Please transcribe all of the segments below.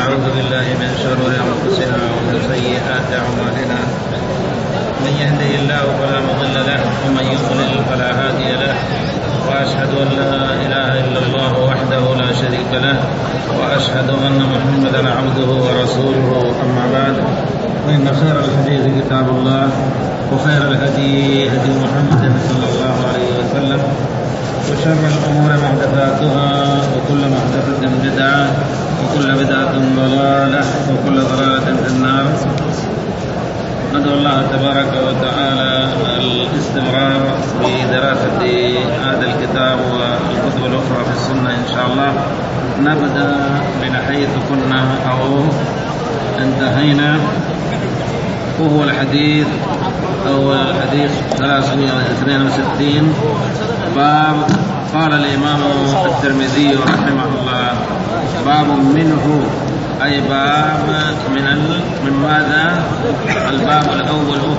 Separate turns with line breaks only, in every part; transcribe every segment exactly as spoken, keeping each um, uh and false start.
ونعوذ بالله من شرور أنفسنا ومن سيئات أعمالنا. من يهده الله فلا مضل له ومن يضلل فلا هادي له، وأشهد أن لا إله إلا الله وحده لا شريك له، وأشهد أن محمدا عبده ورسوله. أما بعد، فإن خير الحديث كتاب الله، وخير الهدي هدي محمد صلى الله عليه وسلم، وشر الأمور محدثاتها، وكل محدثة بدعة، وكل بدعة ضلالة، وكل ضلالة في النار. ندعو الله تبارك وتعالى الاستمرار بدراسة هذا الكتاب والكتب الأخرى في السنة إن شاء الله. نبدأ من حيث كنا أو انتهينا، وهو الحديث أو الحديث ثلاثمائة واثنين وستين. باب قال الإمام الترمذي رحمه الله: باب منه، أي باب من ال... من ماذا؟ الباب الأول: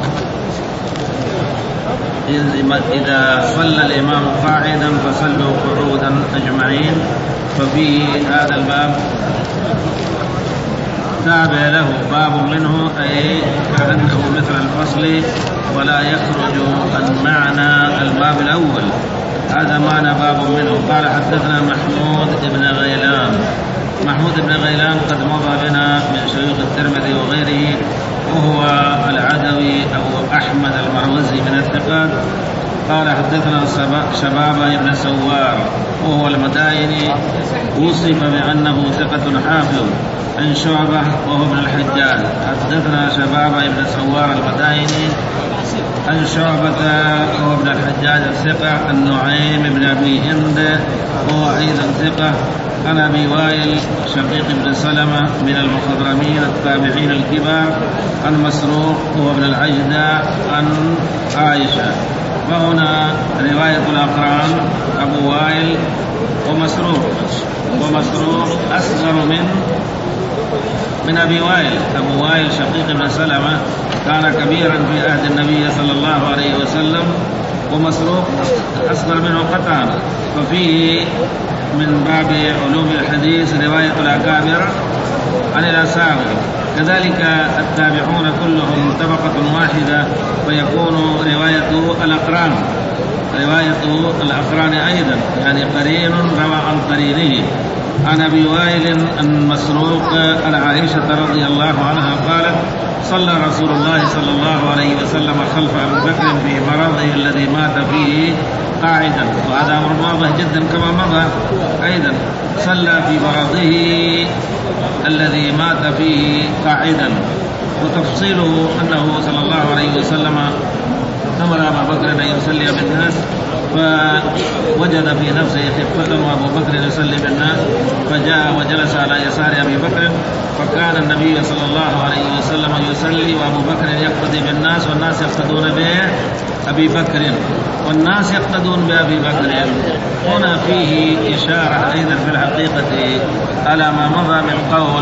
إذا صلى الإمام قاعدا فصلوا قعودا أجمعين. ففي هذا الباب تابع له باب منه، أي كأنه مثل الفصل ولا يخرج عن معنى الباب الأول. هذا معنى باب منه. قال: حدثنا محمود بن غيلان. محمود بن غيلان قد مضى بنا من شيوخ الترمذي وغيره، وهو العدوي أبو أحمد المروزي من الثقات. قال: حدثنا شبابة بن سوار، وهو المدائني، وصف بأنه ثقة حافظ، عن شعبة وهو ابن الحجاج. حدثنا شبابة بن سوار المدائني عن شعبة وهو ابن الحجاج الثقة. النعيم بن أبي هند وهو أيضا ثقة. عن أبي وائل شقيق بن سلمة من المخضرمين التابعين الكبار. عن مسروق وهو ابن العجدة عن عائشة. وهنا رواية الأقران: أبو وائل ومسروق. ومسروق أصغر من من أبي وائل. أبو وائل شقيق بن سلمة كان كبيرا في عهد النبي صلى الله عليه وسلم، ومسروق أصغر منه قطعا. ففيه من باب علوم الحديث رواية الأكابر عن الأصاغر. كذلك التابعون كلهم طبقة واحدة، فيكون رواية الأقران رواية الأقران أيضا، يعني قرين روى عن قرينه. عن أبي وائل عن مسروق عن عائشة رضي الله عنها قالت: صلى رسول الله صلى الله عليه وسلم خلف أبي بكر في مرضه الذي مات فيه قاعدا. وهذا أمر واضح جدا كما مضى. أيضا صلى في مرضه الذي مات فيه قاعدا. وتفصيله أنه صلى الله عليه وسلم أمر أبا بكر أن يصلي بالناس، فوجد في نفسه خفة وأبو بكر يصلي بالناس، فجاء وجلس على يسار أبي بكر. فكان النبي صلى الله عليه وسلم يصلي وأبو بكر يقتدي بالناس، والناس يقتدون بأبي بكر والناس يقتدون بأبي بكر. هنا فيه إشارة أيضا في الحقيقة على ما مضى من قول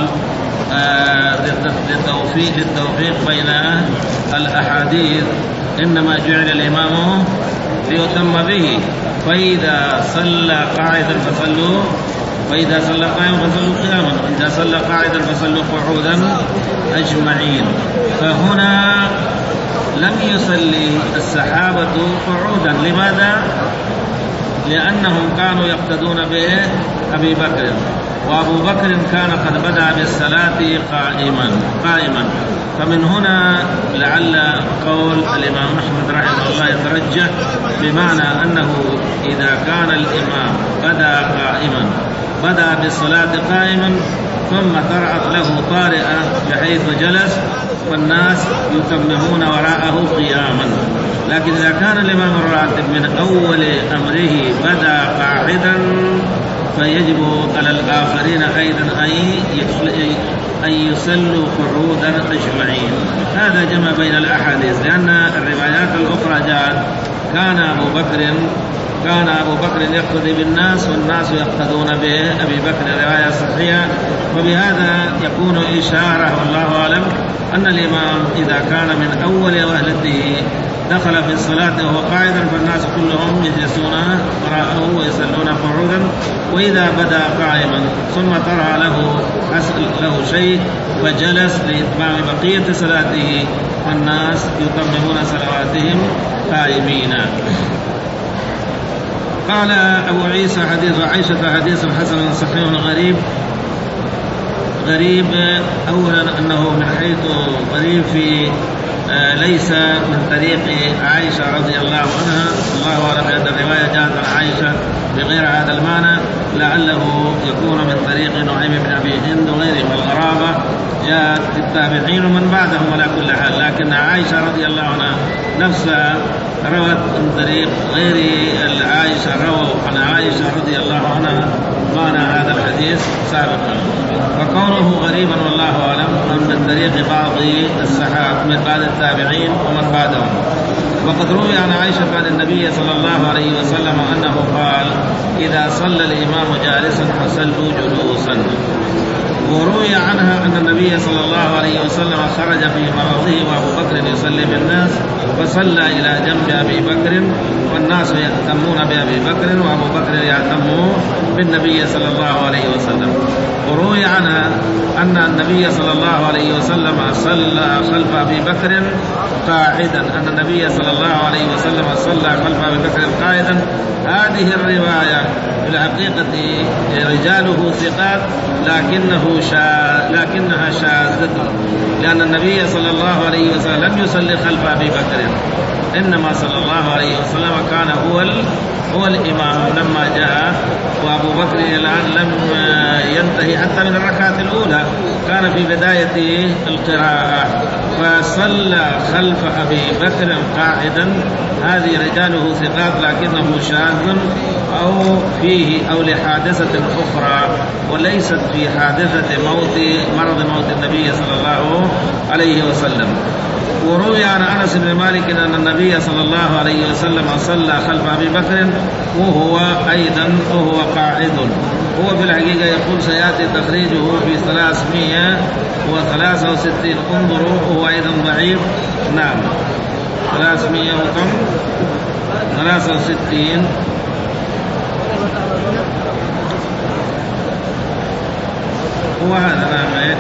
للتوفيق للتوفيق بين الأحاديث. إنما جعل الإمام ليتم به. فإذا صلى قاعدا فصلوا فإذا صلى قائما فصلوا قياما، وإذا صلى قاعدا فصلوا قعودا أجمعين. فهنا لم يصلي الصحابة قعودا. لماذا؟ لأنهم كانوا يقتدون بأبي بكر، وأبو بكر كان قد بدأ بالصلاة قائما قائما فمن هنا لعل قول الإمام أحمد رحمه الله يترجح، بمعنى أنه إذا كان الإمام بدأ قائما بدأ بالصلاة قائما، ثم طرأت له طارئة بحيث جلس، والناس يتممون وراءه قياما. لكن إذا كان الإمام الراتب من أول أمره بدأ قاعدا، فيجب على الآخرين أيضا أن يصلوا قعودا أجمعين. هذا جمع بين الأحاديث، لأن الروايات الأخرى جاءت كان أبو بكر كان أبو بكر يقتدي بالناس والناس يقتدون بأبي بكر، رواية صحيحة. وبهذا يكون إشارة والله أعلم أن الإمام إذا كان من أول وهلته دخل في الصلاة وهو قاعدا فالناس كلهم يجلسون وراءه ويصلون قعودا، وإذا بدأ قائما ثم طرأ له له شيء فجلس لإتمام بقية صلاته، والناس يتممون صلواتهم قائمين. قال أبو عيسى حديث عائشة حديث حسن صحيح غريب. غريب أولا أنه من حيث غريب في آه ليس من طريق عائشة رضي الله عنها، الله أعلم بأن الرواية جاءت عن عائشة بغير هذا المعنى، لعله يكون من طريق نعيم بن أبي هند وغيره. والغرابة جاءت في التابعين ومن بعدهم على كل حال، لكن عائشة رضي الله عنها نفسها روت من طريق غير عائشة، رووا عن عائشة رضي الله عنها معنى هذا الحديث سابقا، وكونه غريبا والله أعلم من طريق بعض الصحابة من بعض التابعين ومن بعدهم. وقد روي عن عائشة عن النبي صلى الله عليه وسلم أنه قال: إذا صلى الإمام جالسا فصلوا جلوسا. وروي عنها أن النبي صلى الله عليه وسلم خرج في مرضه وأبو بكر يصلي بالناس، فصلى إلى جنب أبي بكر والناس يأتمون بأبي بكر وأبو بكر يأتم بالنبي صلى الله عليه وسلم. وروي عنها أن النبي صلى الله عليه وسلم صلى خلف أبي بكر قاعدا، أن النبي صلى الله عليه وسلم صلى خلف أبي بكر قاعدا. هذه الرواية في الحقيقة رجاله ثقات، لكنه شا... لكنها شاذة، لأن النبي صلى الله عليه وسلم لم يصلي خلف أبي بكر، إنما صلى الله عليه وسلم كان هو ال... هو الإمام لما جاء، وأبو بكر الآن لم ينتهي حتى من الركعة الأولى، كان في بداية القراءة، فصلى خلف أبي بكر قاعدا. هذه رجاله ثقات لكنه شاذ أو فيه أو لحادثة أخرى، وليست في حادثة موت مرض موت النبي صلى الله عليه وسلم. وروي عن أنس بن مالك أن النبي صلى الله عليه وسلم صلى خلف أبي بكر وهو أيضا وهو قاعد. هو في الحقيقة يقول سيأتي تخريجه في ثلاثمائة وثلاثة وستين، انظروا، هو أيضا ضعيف. نعم، ثلاثمائة وكم ثلاثة وستين. هو هذا. نعم.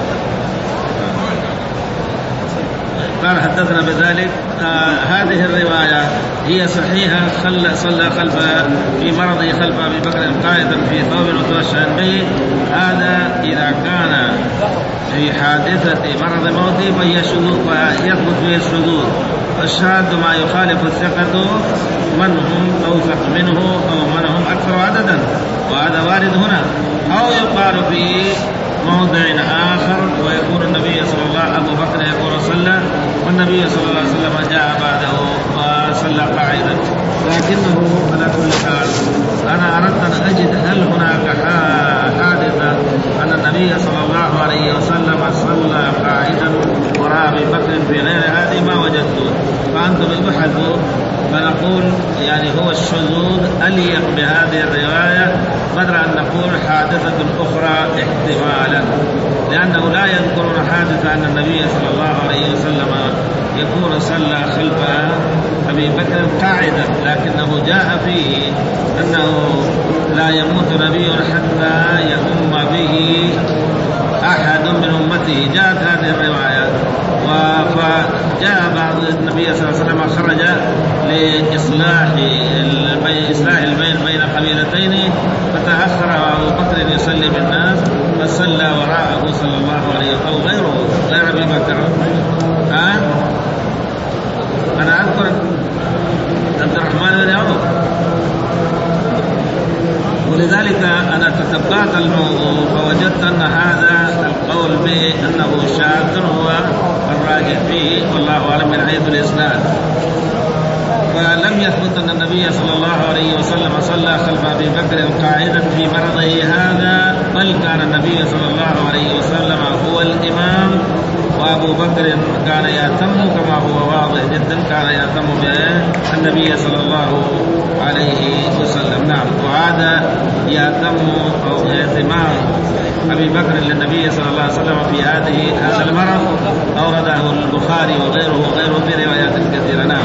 قال حدثنا بذلك. آه هذه الرواية هي صحيحة، خل صلى خلف في مرضه خلف أبي بكر قائدا في ثوب وتوشى به. هذا إذا كان في حادثة مرض موته فهي شذوذ، فيثبت فيه الشذوذ. الشاذ ما يخالف الثقة من هم أوثق منه أو من هم أكثر عددا، وهذا وارد هنا. أو يقال في موضع آخر ويكون النبي صلى الله عليه وسلم أبو بكر يقول صلى، والنبي صلى الله عليه وسلم جاء بعده وصلى قاعدا. لكنه على كل حال أنا أردت أن أجد هل هناك حادثة أن النبي صلى الله عليه وسلم صلى قاعدا وراء أبي بكر في غير هذه، ما وجدته. فأنتم ابحثوا، فنقول يعني هو الشذوذ أليق بهذه الرواية بدل أن نقول حادثة أخرى احتمالا، لأنه لا يذكرون حادثة أن النبي صلى الله عليه وسلم يكون صلى خلف أبي بكر قاعدا، لكنه جاء فيه أنه لا يموت نبي حتى يؤم به أحد من أمته. جاءت هذه الروايات، فجاء بعض النبي صلى الله عليه وسلم خرج لإصلاح إصلاح البين بين قبيلتين، فتأخر أبو بكر يصلي بالناس فصلى وراءه صلى الله عليه وسلم، أو غيره غير أبي بكر. ها أنا أذكر عبد الرحمن بن عوف، ولذلك أنا تتبعت الموضوع فوجدت أن هذا القول بأنه شاذ هو الراجح فيه، والله أعلم من حيث الإسناد. فلم يثبت أن النبي صلى الله عليه وسلم صلى خلف أبي بكر قاعدا في مرضه هذا، بل كان النبي صلى الله عليه وسلم هو الإمام، وأبو بكر كان يأتم كما هو واضح جدا، كان يأتم بالنبي صلى الله عليه وسلم. نعم، وهذا يأتم أو اهتمام أبي بكر للنبي صلى الله عليه وسلم في هذه هذا المرض أورده البخاري وغيره وغيره في روايات كثيرة. نعم.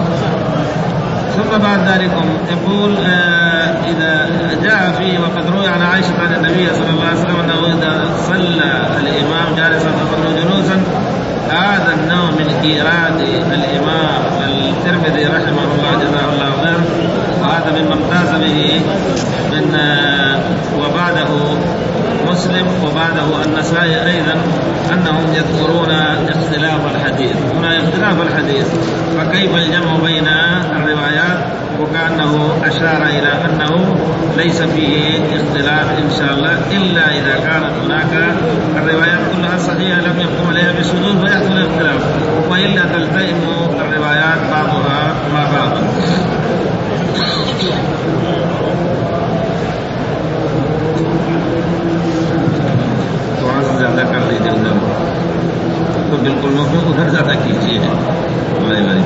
ثم بعد ذلك يقول آه إذا جاء فيه وقد روي عن عائشة عن النبي صلى الله عليه وسلم أنه إذا صلى الإمام جالسا فظنوا جلوسا. هذا النوع من إيراد الإمام الترمذي رحمه الله جزاه الله خير، وهذا مما امتاز به من وبعده مسلم وبعده النسائي أيضا أنهم يذكرون اختلاف الحديث. هنا اختلاف الحديث، فكيف الجمع بين الروايات؟ وكأنه أشار إلى أنه ليس فيه اختلاف إن شاء الله، إلا إذا كانت هناك الروايات كلها صحيحة لم يحكم عليها بشذوذ فيحصل اختلاف، وإلا تلتئم الروايات بعضها مع بعض. थोड़ा ज़्यादा कर लीजिए उधर, तो बिल्कुल उधर ज़्यादा कीजिए। भाई भाई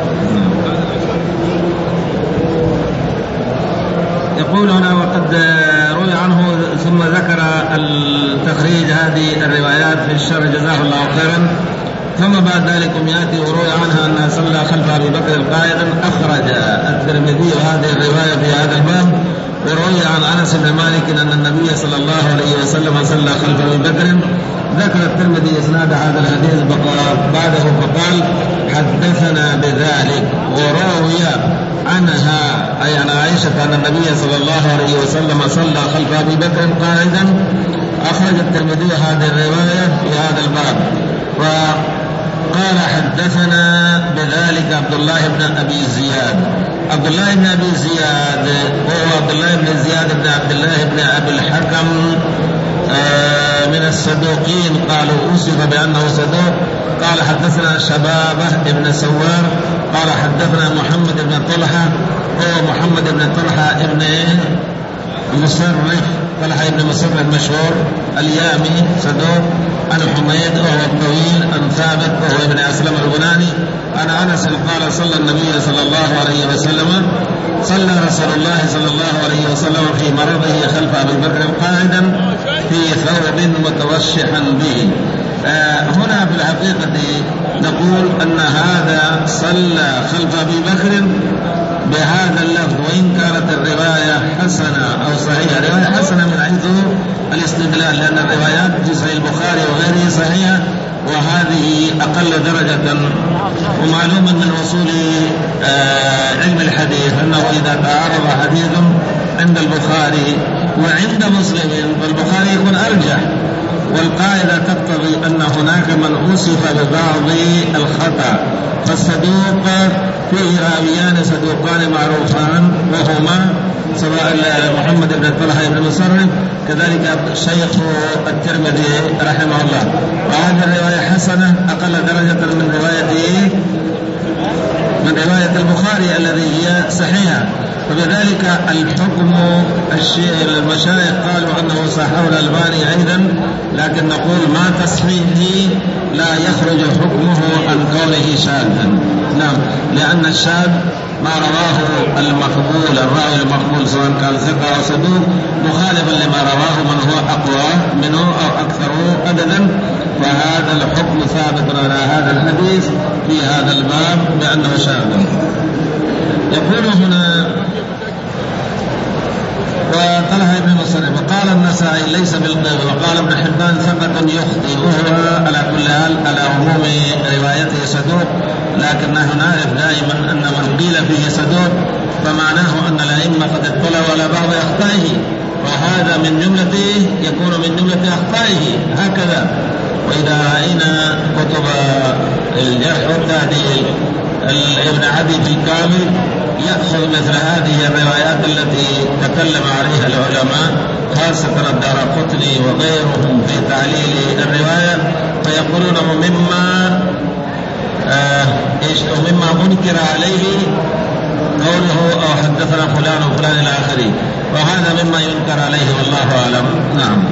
يقول هنا وقد روي عنه ثم ذكر التخريج هذه الروايات في الشرح جزاه الله خيرا. ثم بعد ذلك يأتي وروي عنها أنها صلى خلف أبي بكر قائدا. أخرج الترمذي هذه الرواية في هذا الباب. وروي عن أنس بن مالك أن النبي صلى الله عليه وسلم صلى خلف أبي بكر. ذكر الترمذي إسناد هذا الحديث بعده فقال حدثنا بذلك. وروي عنها أي عن عائشة أن النبي صلى الله عليه وسلم صلى خلف أبي بكر قائدا. أخرج الترمذي هذه الرواية في هذا الباب. وقال حدثنا بذلك عبد الله بن أبي زياد. عبد الله بن أبي زياد وهو عبد الله بن زياد بن عبد الله بن أبي الحكم من الصدوقين، قالوا أوصف بأنه صدوق. قال حدثنا شبابه بن سوار قال حدثنا محمد بن طلحة وهو محمد بن طلحة ابن مصرف طلحة ابن مصرف المشهور اليامي صدوق. عن حميد وهو الطويل عن ثابت وهو ابن أسلم البناني عن أنس قال صلى النبي صلى الله عليه وسلم صلى رسول الله صلى الله عليه وسلم في مرضه خلف أبي بكر قاعدا في ثوب متوشحا به. آه هنا في الحقيقة نقول أن هذا صلى خلف أبي بكر بهذا اللفظ، وإن كانت الرواية حسنة أو صحيحة. رواية حسنة من حيث الاستدلال، لأن الروايات في صحيح البخاري وغيره صحيحة، وهذه أقل درجة. ومعلوم من وصول آه علم الحديث أنه إذا تعارض حديث عند البخاري وعند مسلم فالبخاري يكون أرجح، والقاعدة تقتضي أن هناك من أوصف ببعض الخطأ. فالصدوق فيه راويان صدوقان معروفان وهما سواء محمد بن طلحة بن مصرف كذلك شيخ الترمذي رحمه الله. وهذه الرواية حسنة أقل درجة من رواية من رواية البخاري الذي هي صحيحة. فبذلك الحكم المشايخ قالوا أنه صححه الألباني أيضا، لكن نقول ما تصحيحه لا يخرج حكمه عن كونه شاذا. نعم، لأن الشاذ ما رواه المقبول الراوي المقبول سواء كان ثقة أو صدوق مخالفا لما رواه من هو أقوى منه أو أكثر عددا، فهذا الحكم ثابت على هذا الحديث في هذا الباب بأنه شاذ. يقول هنا وطلحة بن مصرف وقال النسائي ليس بالقوي، وقال ابن حبان ثقة يخطئ، وهو على كل حال على عموم روايته صدوق، لكنه نعرف دائما أن من قيل فيه صدوق فمعناه أن الأئمة قد اطلعوا على بعض أخطائه، وهذا من جملته يكون من جملة أخطائه هكذا. وإذا رأينا كتب الجرح والتعديل ابن عدي في الكامل يأخذ مثل هذه الروايات التي تكلم عليها العلماء خاصة الدارقطني وغيرهم في تعليل الرواية، فيقولون مما آه إيش مما منكر عليه قوله أو حدثنا فلان وفلان إلى آخره، وهذا مما ينكر عليه والله أعلم. نعم.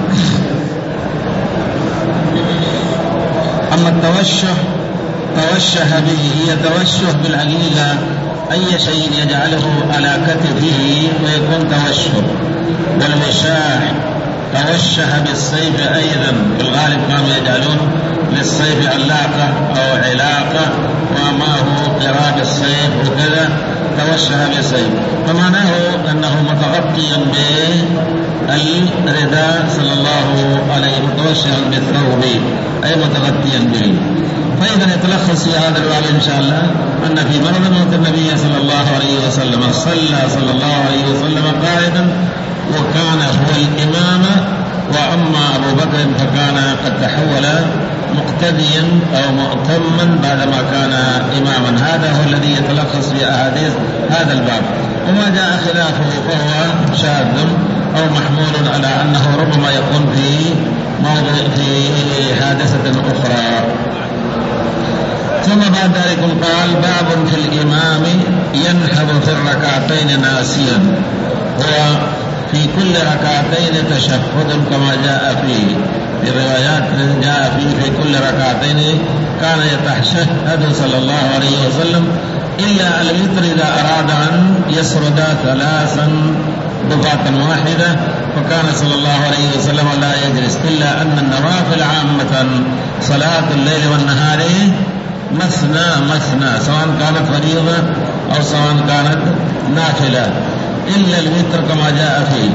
أما التوشه توشه به هي توشه بالعقيقة أي شيء يجعله على كتفه ويكون توشه. والوشاح توشه بالسيف أيضا بالغالب كانوا يجعلون للسيف علاقة أو علاقة ومعه قراب السيف وكذا توشح بالسيف، فمعناه أنه متغطيا بالرداء صلى الله عليه وسلم متوشحا بالثوب أي متغطيا به. فإذا يتلخص في هذا الباب إن شاء الله أن في مرض موت النبي صلى الله عليه وسلم صلى صلى الله عليه وسلم قائدا وكان هو الإمام، وأما أبو بكر فكان قد تحول مقتديا أو مؤتما بعدما كان إماما. هذا هو الذي يتلخص في أحاديث هذا الباب، وما جاء خلافه فهو شاذ أو محمول على أنه ربما يكون في موضع في حادثة أخرى. ثم بعد ذلك قال باب في الإمام ينهض في الركعتين ناسيا، وفي كل ركعتين تشهد كما جاء فيه في الروايات جاء فيه في كل ركعتين كان يتشهد صلى الله عليه وسلم إلا الوتر إذا أراد أن يسرد ثلاثا دفعة واحدة، فكان صلى الله عليه وسلم لا يجلس، إلا أن النوافل عامة صلاة الليل والنهار مثنى مثنى سواء كانت فريضة أو سواء كانت نافلة، إلا الوتر كما جاء فيه.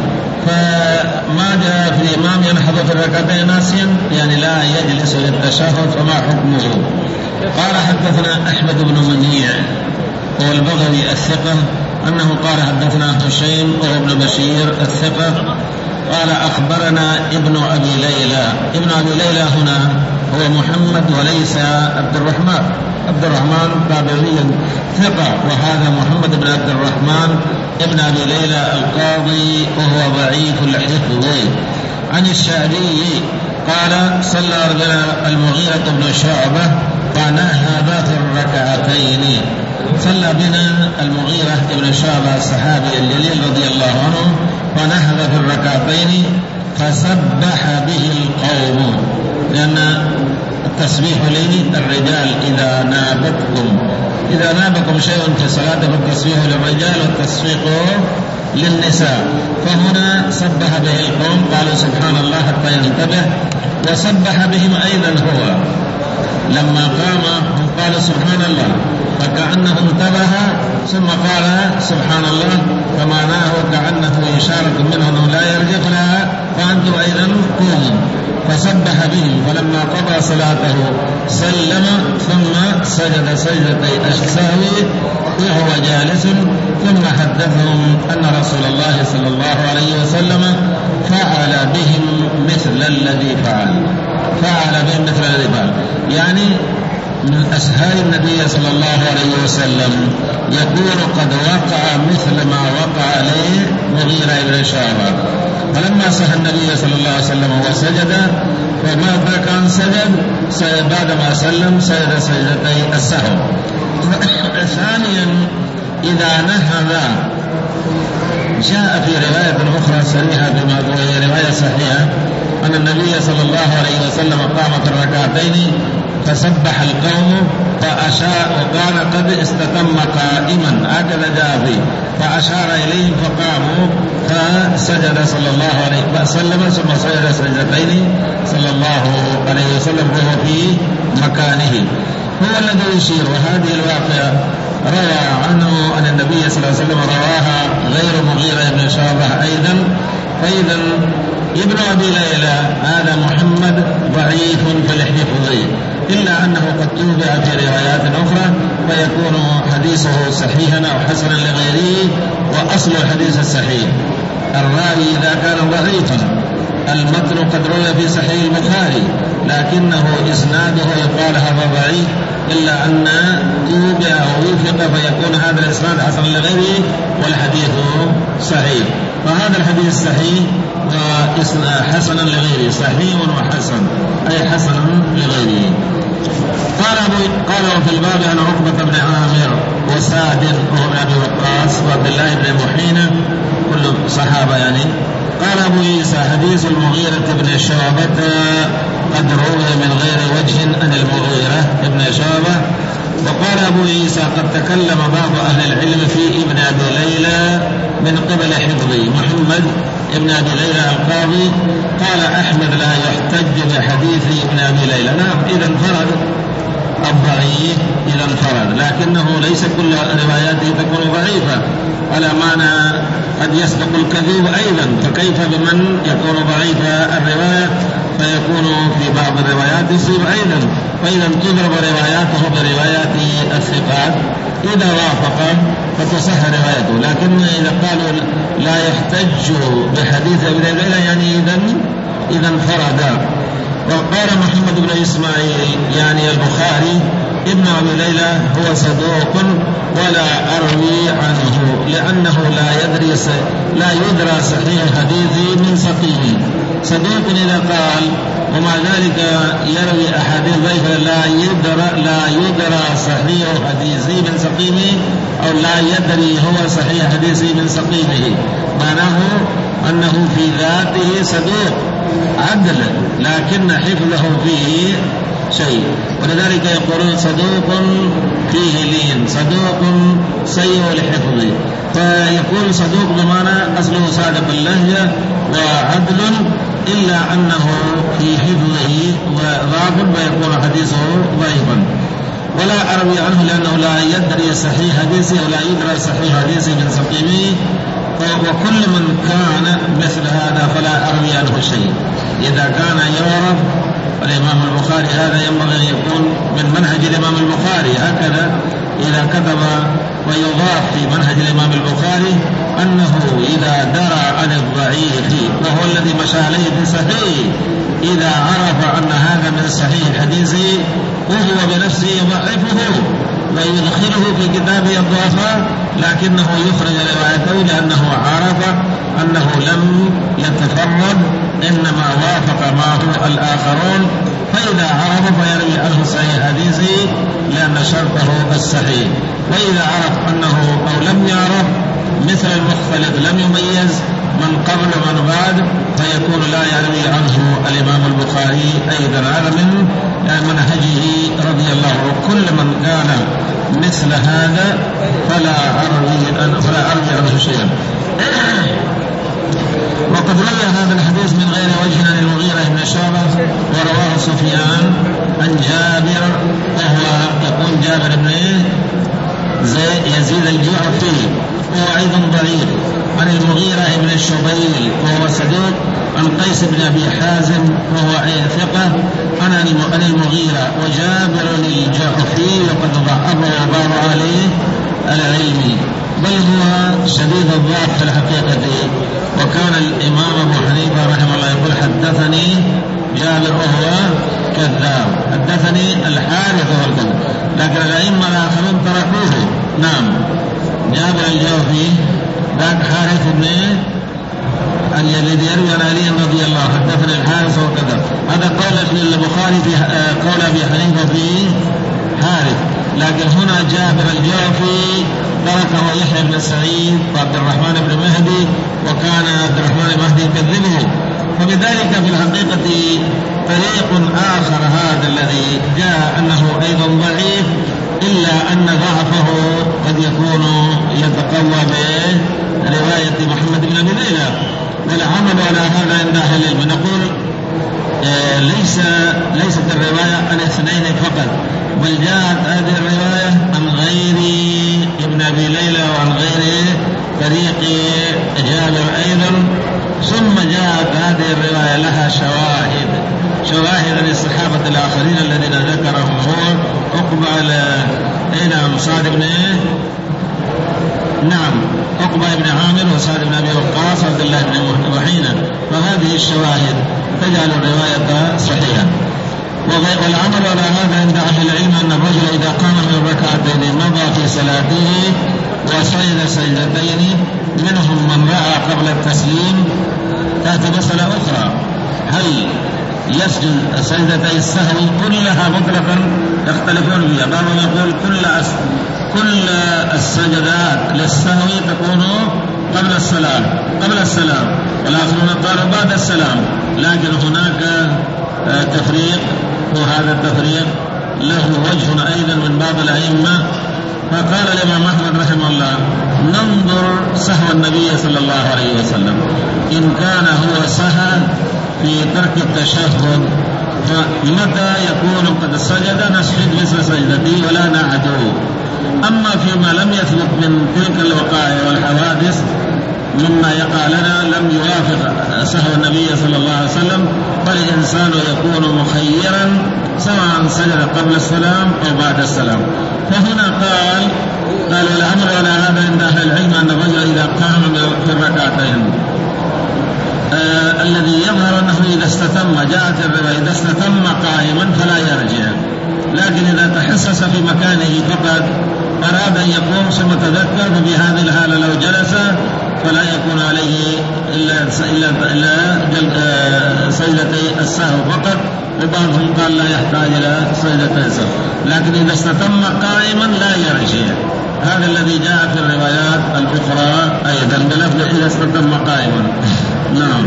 فما جاء في الإمام ينهض في الركعتين ناسيا يعني لا يجلس للتشهد، فما حكمه؟ قال حدثنا أحمد بن منيع والبغوي الثقة أنه قال حدثنا هشيم وهو ابن بشير الثقة قال أخبرنا ابن أبي ليلى. ابن أبي ليلى هنا هو محمد وليس عبد الرحمن. عبد الرحمن تابعي ثقة، وهذا محمد بن عبد الرحمن ابن أبي ليلى القاضي وهو ضعيف الحفظ. عن الشعبي قال صلى رجل المغيرة بن شعبة فنهض في الركعتين. صلى بنا المغيرة بن شعبة الصحابي الجليل رضي الله عنه فنهض في الركعتين فسبح به القوم، لأن التسبيح للرجال إذا نابتكم إذا نابكم شيء في الصلاة فالتسبيح للرجال والتصفيق للنساء. فهنا سبح به القوم قالوا سبحان الله حتى ينتبه، وسبح بهم أيضا هو لما قام قال سبحان الله، فكأنه انتبه ثم قال سبحان الله، فمعناه كأنه إشارة منه أنه لا يرجع لها فأنتم أيضا قوموا، فسبح بهم. فلما قضى صلاته سلم ثم سجد سجدتي السهو وهو جالس، ثم حدثهم أن رسول الله صلى الله عليه وسلم فعل بهم مثل الذي فعل فعل بهم مثل الذي فعل يعني من أسهال النبي صلى الله عليه وسلم يكون قد وقع مثل ما وقع عليه مغيرة بن شعبة. فلما سهى النبي صلى الله عليه وسلم وسجد، وماذا كان سجد بعدما سلم سجد سجدتي السهو. ثانيا إذا نهض جاء في رواية أخرى صريحة بما هو رواية صحيحة أن النبي صلى الله عليه وسلم قام في الركعتين فسبح القوم فأشار وكان قد استتم قائما، هكذا جاء فيه، فأشار إليهم فقاموا فسجد صلى الله عليه وسلم ثم سجد سجدتين صلى الله عليه وسلم وهو في مكانه. هو الذي يشير. وهذه الواقعة روى عنه أن النبي صلى الله عليه وسلم رواها غير مغيرة بن شعبة أيضا. فإذا ابن أبي ليلى هذا محمد ضعيف في الحفظ، إلا أنه قد توبع في روايات أخرى فيكون حديثه صحيحا أو حسنا لغيره. وأصل الحديث الصحيح الراوي إذا كان ضعيفا، المتن قد روي في صحيح البخاري لكنه إسناده يقال هذا ضعيف، إلا أن توبع ووفق فيكون هذا الإسناد حسن لغيره والحديث صحيح. فهذا الحديث صحيح وحسنا لغيره، صحيح وحسن أي حسن لغيره. قال قال في الباب عن عقبة بن عامر وسعد وهو بن أبي وقاص وعبد الله بن محينة كل صحابة يعني. قال أبو عيسى حديث المغيرة بن شعبة قد روي من غير وجه عن المغيرة بن شعبة. وقال أبو عيسى قد تكلم بعض أهل العلم في ابن أبي ليلى من قبل حفظه محمد ابن أبي ليلى القاضي قال أحمد لا يحتج بحديث ابن أبي ليلى. نعم إذا انفرد الضعيف إذا انفرد، لكنه ليس كل رواياته تكون ضعيفة، على معنى قد يصدق الكذوب أيضا، فكيف بمن يكون ضعيف الرواية فيكون في بعض الروايات يصيب أيضا، فإذا تضرب رواياته بروايات الثقات إذا وافق فتصح روايته. لكن إذا قالوا لا يحتج بحديث ابن ليلى يعني إذا إذا انفرد. وقال محمد بن إسماعيل يعني البخاري ابن أبي ليلى هو صدوق ولا أروي عنه، لأنه لا يدري لا يدرى صحيح حديثه من سقيمه. صدوق إذا قال ومع ذلك يروي أحاديث ضعيفة لا يدرى لا يدرى صحيح حديثه من سقيمه، أو لا يدري هو صحيح حديثه من سقيمه، معناه أنه في ذاته صدوق عدل لكن حفظه فيه شيء، ولذلك يقولون صدوق فيه لين، صدوق سيء الحفظ، فيكون صدوق بمعنى أصله صادق اللهجة وعدل، إلا أنه في حفظه وضعف ويكون حديثه ضعيفا. ولا أروي عنه لأنه لا يدري صحيح حديثه ولا يدرى صحيح حديثه من سقيمه، وكل من كان مثل هذا فلا أروي عنه شيء. إذا كان يعرف الإمام البخاري هذا ينبغي أن يكون من منهج الإمام البخاري، هكذا إذا كتب ويضاف في منهج الإمام البخاري أنه إذا درى عن الضعيف وهو الذي مشى عليه في صحيح، إذا عرف أن هذا من صحيح حديثه وهو بنفسه يضعفه ويدخله في كتابه الضعفاء، لكنه يخرج روايته لأنه عرف أنه لم يتفرد إنما وافق معه الآخرون، فإذا عرف فيروي عنه صحيح حديثه لأن شرطه الصحيح. وإذا عرف أنه أو لم يعرف مثل المختلف لم يميز من قبل ومن بعد فيكون لا يروي عنه الإمام البخاري أيضا. هذا من منهجه رضي الله عنه، كل من كان مثل هذا فلا أروي فلا أروي عنه شيئا. وقد روى هذا الحديث من غير وجه عن المغيرة بن شعبة ورواه سفيان عن جابر وهو يقول جابر بن يزيد الجعفي وهو أيضا ضعيف، عن المغيرة بن الشبيل وهو صدوق، عن قيس بن أبي حازم وهو ثقة عن المغيرة، وجابر الجعفي وقد ضعفه بعض عليه العلمي، بل هو شديد الضعف في الحقيقة. وكان الإمام أبو حنيفة رحمه الله يقول حدثني جابر وهو كذاب، حدثني الحارث وهو الكذاب، لكن الأئمة الآخرون تركوه. نعم جابر الجوفي ذاك حارث بن الذي يروي عن علي رضي الله حدثني الحارث وهو كذاب، هذا قول في البخاري في قول أبي حنيفة في حارث، لكن هنا جابر الجوفي تركه يحيى بن سعيد وعبد الرحمن بن مهدي، وكان عبد الرحمن بن مهدي يكذبه، فبذلك في الحقيقة طريق آخر هذا الذي جاء أنه أيضا ضعيف، إلا أن ضعفه قد يكون يتقوى برواية محمد بن أبي ليلى. والعمل على هذا عند أهل العلم نقول آه ليس ليست الرواية عن اثنين فقط، بل جاءت هذه الرواية عن غير ابن أبي ليلى وعن غير طريق جابر أيضا، ثم جاءت هذه الرواية لها شواهد شواهد للصحابة الآخرين الذين ذكرهم هو عقبة نعم سعد بن نعم عقبة بن عامر وسعد بن أبي وقاص وعبد الله بن وحينة، فهذه الشواهد تجعل الرواية صحيحة. والعمل على هذا عند أهل العلم أن الرجل إذا قام من الركعتين مضى في صلاته وسجد سجدتين، منهم من رأى قبل التسليم تأتي مسألة أخرى، هل يسجد سجدتي السهو كلها مطلقا؟ يختلفون فيها، بعضهم يقول كل كل السجدات للسهو تكون قبل السلام قبل السلام والآخرون قالوا بعد السلام، لكن هناك تفريق، وهذا التفريق له وجه أيضا من بعض الأئمة فقال الإمام أحمد رحمه الله: ننظر سهو النبي صلى الله عليه وسلم، إن كان هو سهى في ترك التشهد فمتى يكون قد سجد نسجد مثل سجدته ولا نعدو. أما فيما لم يثبت من تلك الوقائع والحوادث مما يقع لنا لم يوافق سهو النبي صلى الله عليه وسلم، فالإنسان يكون مخيرا سواء سجد قبل السلام أو بعد السلام. فهنا قال قال والأمر على هذا عند أهل العلم أن الرجل إذا قام في الركعتين آه الذي يظهر أنه إذا استتم، جاءت الرواية إذا استتم قائما فلا يرجع، لكن إذا تحسس في مكانه فقط أراد أن يقوم ثم تذكر، ففي هذه الحالة لو جلس فلا يكون عليه إلا إلا إلا سجدتي السهو فقط، وبعضهم قال لا يحتاج إلى سجدتي السهو، لكن إذا استتم قائما لا يرجع. هذا الذي جاء في الروايات الأخرى أيضا بلفظ إذا استتم قائما. نعم.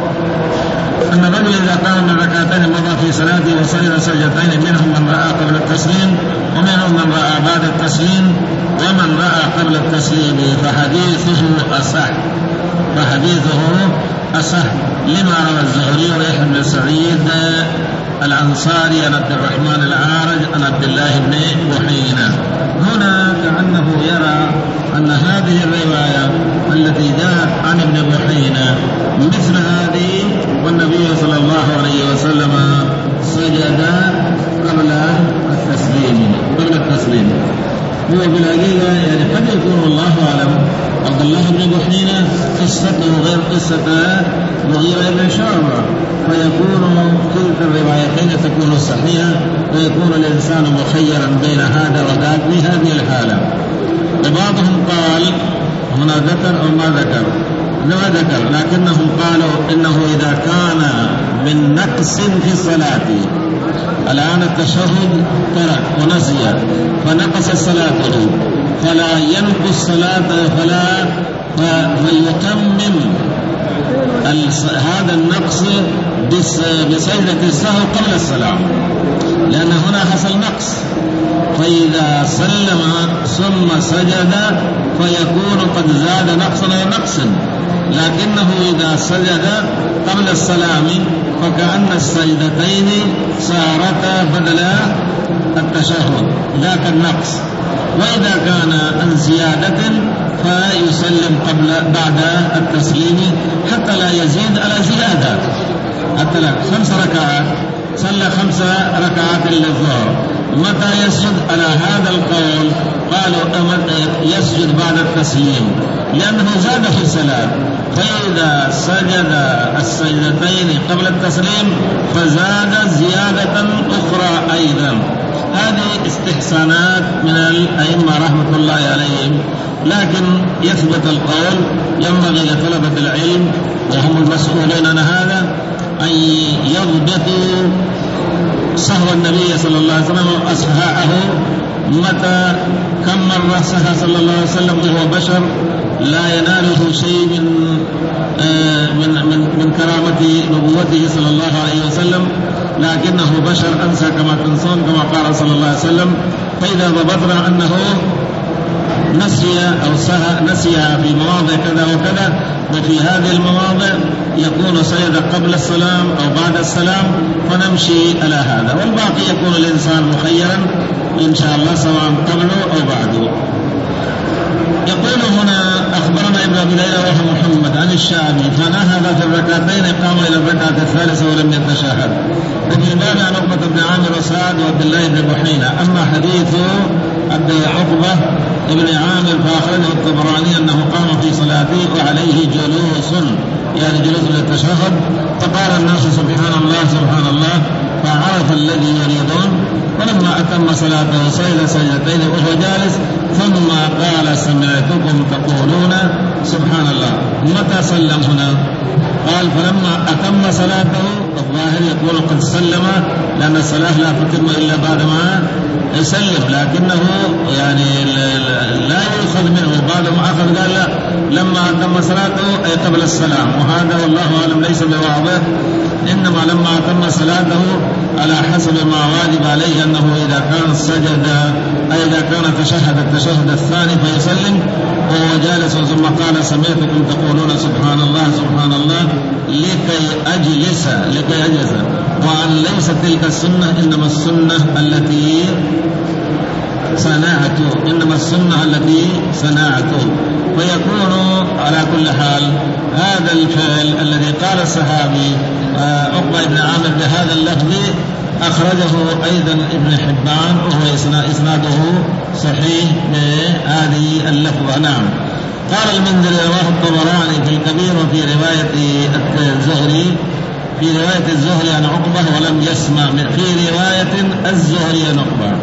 أن الرجل إذا قام من ركعتين مضى في صلاته وسجد سجدتين، منهم من رأى قبل التسليم ومنهم من رأى بعد التسليم، ومن رأى قبل التسليم فحديثه أصح فحديثه أصح لما روى الزهري ويحيى بن سعيد الأنصاري عن عبد الرحمن العارج عن عبد الله بن بحينة. هنا كأنه يرى أن هذه الرواية التي جاءت عن ابن بحينة مثل هذه، والنبي صلى الله عليه وسلم سجد قبل التسليم قبل التسليم هو بالحقيقة يعني قد يكون الله أعلم عبد الله بن بحينة قصته غير قصة مغيرة بن شعبة، فيكون كلتا الروايتين تكون صحيحة، ويكون الإنسان مخيرا بين هذا وذاك في هذه الحالة. وبعضهم قال هنا ذكر أو ما ذكر ما ذكر لكنهم قالوا إنه إذا كان من نقص في الصلاة، الآن التشهد ترك ونسي فنقص صلاته فلا ينقص صلاته فلا فليتمم هذا النقص بسجدة السهو قبل السلام، لأن هنا حصل نقص، فإذا سلم ثم سجد فيكون قد زاد نقصا ونقصا، لكنه إذا سجد قبل السلام فكأن السجدتين صارتا بدل التشهد ذاك النقص. وإذا كان عن زيادة فيسلم قبل بعد التسليم حتى لا يزيد على زيادة، حتى لا خمس ركعات صلى خمس ركعات للظهر، متى يسجد على هذا القول؟ قالوا يسجد بعد التسليم لأنه زاد في الصلاة، فإذا سجد السجدتين قبل التسليم فزاد زيادة أخرى أيضا. هذه استحسانات من الأئمة رحمة الله عليهم، لكن يثبت القول ينبغي لطلبة العلم وهم المسؤولين عن هذا أن يضبطوا سهو النبي صلى الله عليه وسلم وأصحاءه، متى كم مرة سهى صلى الله عليه وسلم وهو بشر لا يناله شيء من من من, من كرامة نبوته صلى الله عليه وسلم، لكنه بشر أنسى كما تنسون كما قال صلى الله عليه وسلم. فإذا ضبطنا أنه نسي أو سهى نسيها في مواضع كذا وكذا، وفي هذه المواضع يكون سجد قبل السلام أو بعد السلام، فنمشي على هذا، والباقي يكون الإنسان مخيرا إن شاء الله سواء قبله أو بعده. يقول هنا أخبرنا ابن أبي ليلى وهو محمد عن الشعبي فنهض في الركعتين قام إلى الركعة الثالثة ولم يتشهد. وفي الباب عن عقبة بن عامر وسعد وعبد الله بن بحينة. أما حديث عبد عقبة بن عامر فأخرجه الطبراني أنه قام في صلاته وعليه جلوس، يعني جلوس للتشهد، فقال الناس سبحان الله سبحان الله، فعرف الذي يريدون، ولما أتم صلاته سجد سجدتين وهو جالس، ثم قال سمعتكم تقولون سبحان الله. متى سلم هنا؟ قال فلما أتم صلاته، الظاهر يقول قد سلم لأن الصلاة لا تتم إلا بعد ما يسلم، لكنه يعني لا يؤخذ منه. بعضهم أخذ قال لا لما أتم صلاته أي قبل السلام، وهذا والله أعلم ليس بواضح، إنما لما أتم صلاته على حسب ما واجب عليه أنه إذا كان سجد أي إذا كان تشهد التشهد الثاني فيسلم وهو جالس ثم قال سمعتكم تقولون سبحان الله سبحان الله لكي أجلس لكي أجلس، وأن ليست تلك السنة، إنما السنة التي صنعته إنما السنة التي صنعته. فيكون على كل حال هذا الفعل الذي قال الصحابي عقبة بن عامر بهذا اللفظ أخرجه أيضا ابن حبان وهو إسناده صحيح بهذه اللفظة. نعم. قال المنذري رواه الطبراني في الكبير وفي رواية الزهري في رواية الزهري عن عقبة ولم يسمع في رواية الزهري عن عقبة،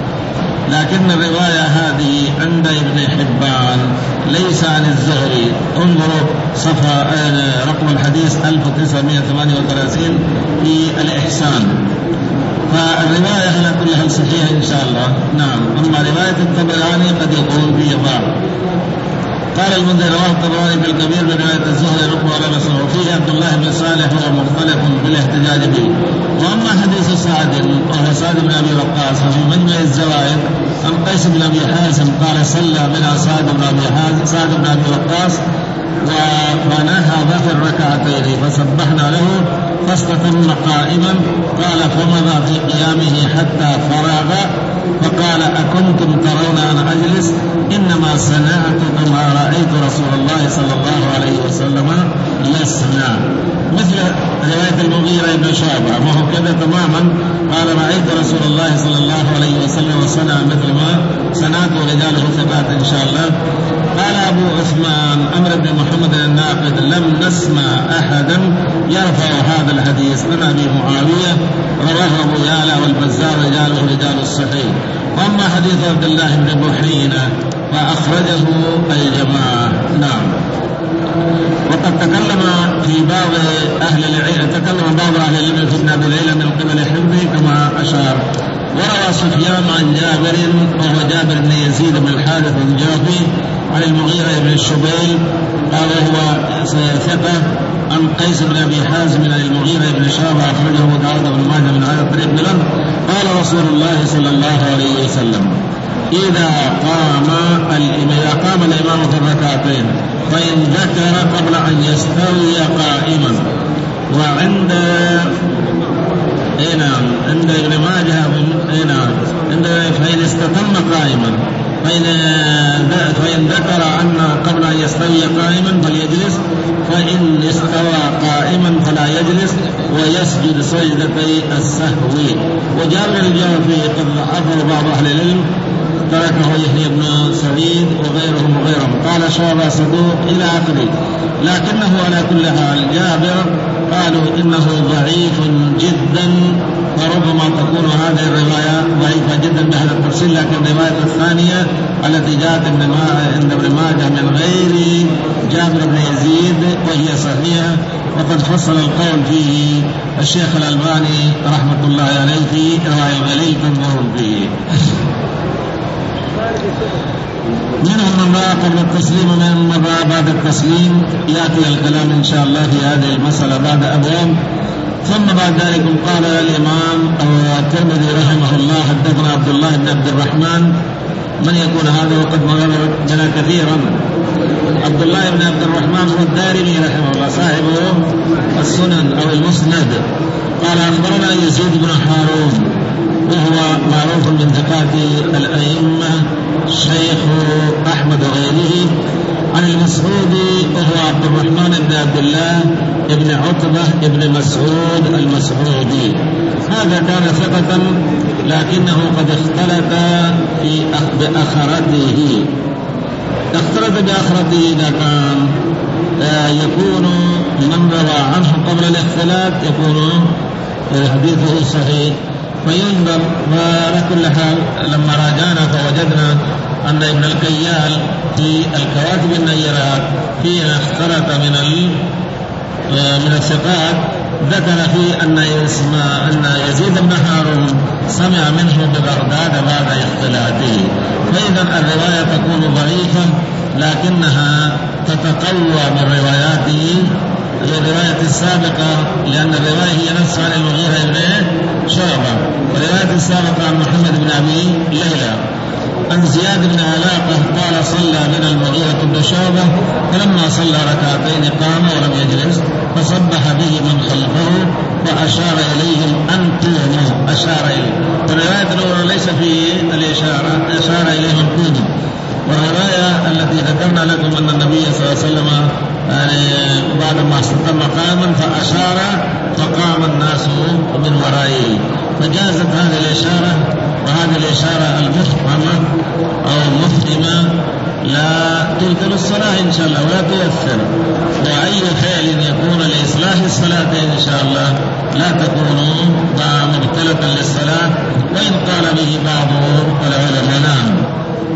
لكن الرواية هذه عند ابن حبان ليس عن الزهري. انظروا صفحة رقم الحديث ألف وتسعمائة وثمانية وثلاثين في الإحسان. فالرواية على كلها صحيحة إن شاء الله. نعم. أما رواية الطبراني قد يكون فيه ضعف. قال المنذري رواه الطبراني في الكبير برواية الزهري رقم ولم يسمع وفيه عبد الله بن صالح هو مختلف بالاحتجاج به. وأما حديث سعد وهو سعد بن أبي وقاص ففي مجمع الزوائد عن قيس بن أبي حازم قال صلى بنا سعد بن أبي حازم سعد بن أبي وقاص ونهض في الركعتين فسبحنا له فاستتم قائما، قال فمضى في قيامه حتى فرغ فقال أكنتم ترون أن أجلس؟ إنما صنعت كما رأيت رسول الله صلى الله عليه وسلم يصنع. مثل رواية المغيرة بن شعبة ما هو كذا تماما، قال رأيت رسول الله صلى الله عليه وسلم وصنع مثل ما صنعت ورجاله ثبات إن شاء الله. قال أبو عثمان أمر بن محمد الناقد لم نسمع أحدا يرفع هذا الحديث عن أبي معاوية، رواه أبو يعلى والبزار رجاله رجال الصحيح. وأما حديث عبد الله بن بحينة فأخرجه الجماعة. نعم. وقد تكلم في بعض أهل العلم تكلم بعض أهل العلم في ابن العلم من قبل حفظه كما أشار. وروى سفيان عن جابر وهو جابر بن يزيد بن الحارث الجوفي عن المغيرة بن الشبيل قال هو ثقة عن قيس بن أبي حازم عن المغيرة بن شعبة أخرجه أبو داود بن ماجه من هذا الطريق بلند قال رسول الله صلى الله عليه وسلم إذا قام إذا قام الإمام في الركعتين فإن ذكر قبل أن يستوي قائما وعند اي نعم عند ابن ماجه اي نعم عند فإن استتم قائما فإن فإن ذكر أن قبل أن يستوي قائما فليجلس، فإن استوى قائما فلا يجلس ويسجد سجدتي السهو. وجابر الجوفي قد ضعفه بعض أهل العلم تركه يحيى بن سعيد وغيرهم وغيرهم قال شعبة صدوق إلى آخره، لكنه على كل حال جابر قالوا إنه ضعيف جدا، فربما تكون هذه الرواية ضعيفة جدا بهذا التفصيل، لكن الرواية الثانية التي جاءت عند ابن ماجه من غير جابر بن يزيد وهي صحيحة، وقد فصل القول فيه الشيخ الألباني رحمة الله عليه في رواية الغليل تنظرون فيه. منهم من رأى قبل التسليم ومنهم من رأى بعد التسليم، يأتي الكلام إن شاء الله في هذه المسألة بعد أبواب. ثم بعد ذلك قال الإمام الترمذي رحمه الله حدثنا عبد الله بن عبد الرحمن، من يكون هذا وقد مر بنا كثيرا. عبد الله بن عبد الرحمن هو الدارمي رحمه الله صاحب السنن أو المسند. قال أخبرنا يزيد بن هارون وهو معروف من ثقات الأئمة شيخ أحمد وغيره، عن المسعودي وهو عبد الرحمن بن عبد الله ابن عتبة ابن مسعود المسعودي، هذا كان ثقة لكنه قد اختلط في بأخرته. اختلط بأخرته إذا كان يكون من روى عنه قبل الاختلاط يكون حديثه صحيح فينظر. وعلى كل حال لما راجعنا فوجدنا أن ابن الكيال في الكواكب النيرات فيما اختلط من من الثقات ذكر فيه أن أن يزيد بن هارون سمع منه ببغداد بعد اختلاطه، فإذا الرواية تكون ضعيفة لكنها تتقوى من رواياته الرواية السابقة، لأن الرواية هي نفسها عن المغيرة بن شعبة، والرواية السابقة عن محمد بن أبي ليلى عن زياد بن علاقة قال صلى بنا المغيرة بن شعبة فلما صلى ركعتين قام ولم يجلس فصبح به من خلفه وأشار إليهم أن قوموا. أشار إليه، والرواية الأولى ليس فيه الإشارة، أشار إليهم قوموا. والرواية التي ذكرنا لكم أن النبي صلى الله عليه وسلم يعني بعد ما استقام مقاما فأشار فقام الناس من ورائه، فجازت هذه الإشارة، وهذه الإشارة المفهمة أو المفهمة لا تبطل الصلاة إن شاء الله ولا تؤثر، وأي فعل يكون لإصلاح الصلاة إن شاء الله لا تكون مبطلة للصلاة، وإن قال به بعض العلماء.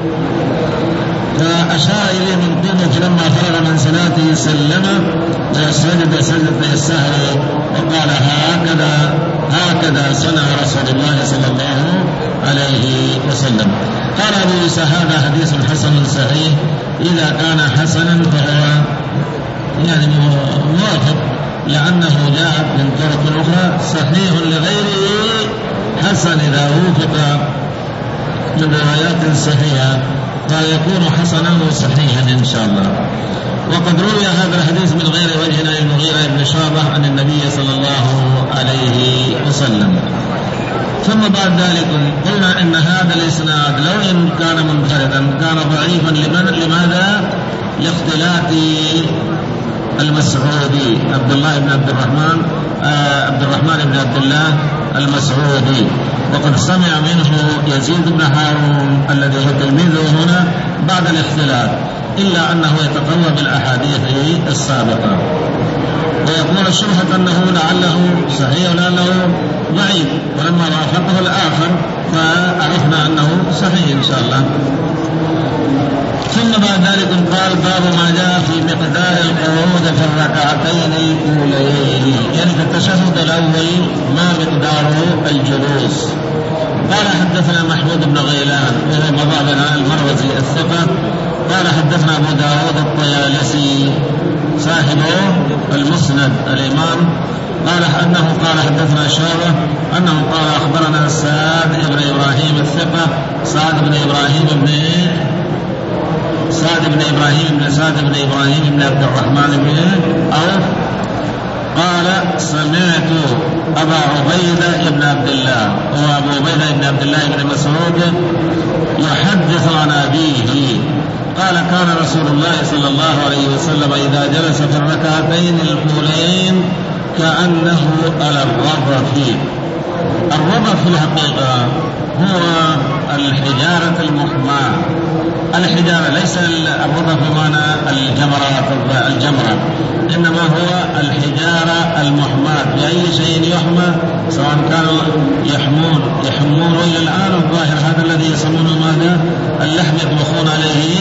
فأشار إليه من قومه فلما فرغ من صلاته سلم وسجد سجدة السهو وقال هكذا هكذا صنع رسول الله صلى الله عليه وسلم. قال أبو عيسى هذا حديث حسن صحيح، إذا كان حسنا فهو يعني موافق لأنه جاء من طرق أخرى، صحيح لغيره حسن إذا وفق من روايات صحيحة فيكون حسنا وصحيحا إن شاء الله. وقد روي هذا الحديث من غير وجه عن المغيرة بن شعبة عن النبي صلى الله عليه وسلم. ثم بعد ذلك قلنا إن هذا الإسناد لو إن كان منفردا كان ضعيفا. لمن لماذا؟ لاختلاط المسعودي عبد الله بن عبد الرحمن آه عبد الرحمن بن عبد الله المسعودي، وقد سمع منه يزيد بن هارون الذي هو تلميذه هنا بعد الاختلاط، إلا أنه يتقوى بالأحاديث السابقة، ويكون شبهة أنه لعله صحيح ولعله ضعيف، ولما وافقه الآخر فعرفنا أنه صحيح إن شاء الله. ثم بعد ذلك قال باب ما جاء في مقدار القعود في الركعتين الأوليين، يعني في التشهد الأول ما مقدار الجلوس. قال حدثنا محمود بن غيلان وهو مضى عن المروزي الثقة قال حدثنا أبو داود الطيالسي صاحب المسند الإمام قال أنه قال حدثنا شعبة أنه قال أخبرنا سعد بن إبراهيم الثقة سعد بن إبراهيم بن سعد بن إبراهيم بن سعد بن إبراهيم بن عبد الرحمن بن عوف قال سمعت أبا عبيدة بن عبد الله وأبو عبيدة بن عبد الله بن مسعود يحدث عن أبيه قال كان رسول الله صلى الله عليه وسلم إذا جلس في الركعتين الأولين كأنه على الرضف. الرضف في الحقيقة هو الحجارة المحماة. الحجارة ليس الرضف بمعنى الجمرات الجمرة، إنما هو الحجارة المحماة بأي شيء يحمى، سواء كانوا يحمون يحمون إلى الآن الظاهر هذا الذي يسمونه ماذا؟ اللحم يطبخون عليه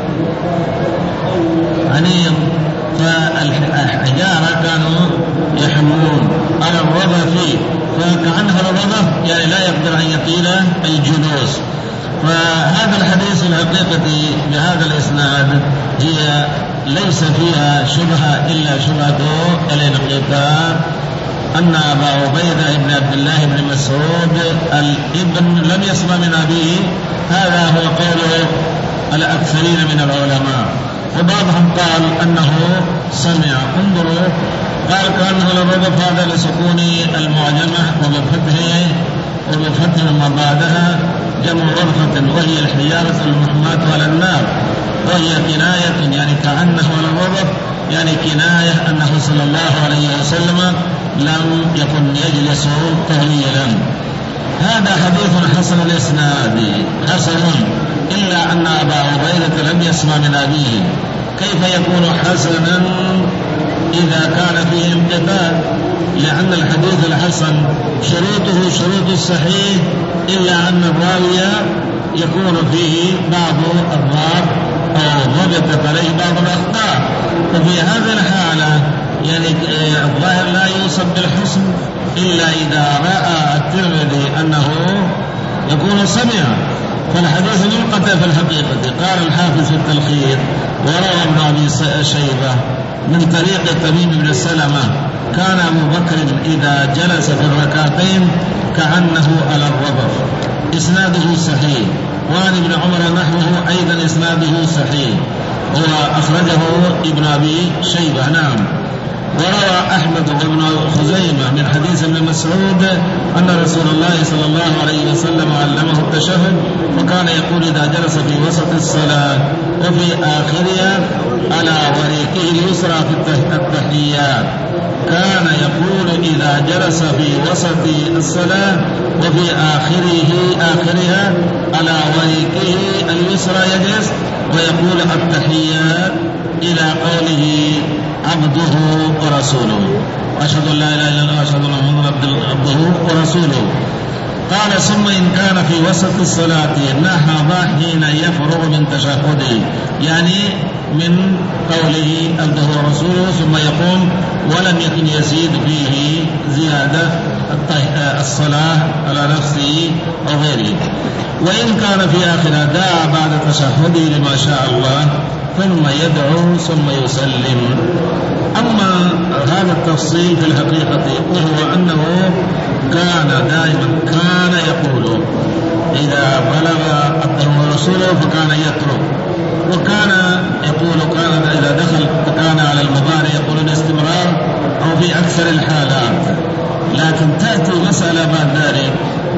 عنيم، فالحجارة كانوا يحمون على الرضف، فكأنه الرضف يعني لا يقدر أن يطيل الجلوس. فهذا الحديث الحقيقة بهذا الإسناد هي ليس فيها شبهة إلا شبهة الانقطاع، أن أبا عبيدة بن عبد الله بن مسعود الابن لم يسمع من أبيه. هذا هو قول الأكثرين من العلماء، وبعضهم قال أنه سمع. انظروا قال كأنه للرضف هذا لسكون المعجمة وبفتحه وبفتح ما بعدها جمع رضفة وهي الحجارة المحماة على النار، وهي كناية يعني كأنه للرضف يعني كناية أنه صلى الله عليه وسلم لم يكن يجلس طويلا. هذا حديث حسن الإسناد حسن، إلا أن أبا عبيدة لم يسمع من أبيه. كيف يكون حسنا إذا كان فيه انقطاع؟ لأن الحديث الحسن شروطه شروط الصحيح، إلا أن الراوي يكون فيه بعض الضعف أو ضبطت عليه بعض الأخطاء، ففي هذه الحالة يعني الظاهر لا يوصف بالحسن إلا إذا رأى الترمذي أنه يكون سمع،
فالحديث منقطع في الحقيقة. قال الحافظ في التلخيص: وروى ابن أبي شيبة من طريق تميم بن سلمة: كان أبو بكر إذا جلس في الركعتين كأنه على الربر. إسناده صحيح. وعن ابن عمر نحوه أيضا إسناده صحيح، وأخرجه ابن أبي شيبة. نعم. وروى أحمد وابن خزيمة من حديث ابن مسعود أن رسول الله صلى الله عليه وسلم علمه التشهد، وكان يقول إذا جلس في وسط الصلاة وفي آخرها على وريكه اليسرى في التحيات. كان يقول إذا جلس في وسط الصلاة وفي آخره آخرها على وريكه اليسرى يجلس ويقول التحيات إلى قوله عبده ورسوله، وأشهد أن لا إله إلا الله وأشهد أن محمدا عبده ورسوله. قال: ثم إن كان في وسط الصلاة نهض حين يفرغ من تشهده، يعني من قوله عبده ورسوله، ثم يقوم ولم يكن يزيد فيه زيادة الصلاة على نفسه أو غيره. وإن كان في آخر دعا بعد تشهده لما شاء الله ثم يدعو ثم يسلم. أما هذا التفصيل في الحقيقة وهو أنه كان دائما كان يقول إذا بلغ عبده ورسوله فكان يترك، وكان يقول كان إذا دخل وكان على المضارع يقول باستمرار أو في أكثر الحالات. لكن تأتي مسألة بعد ذلك،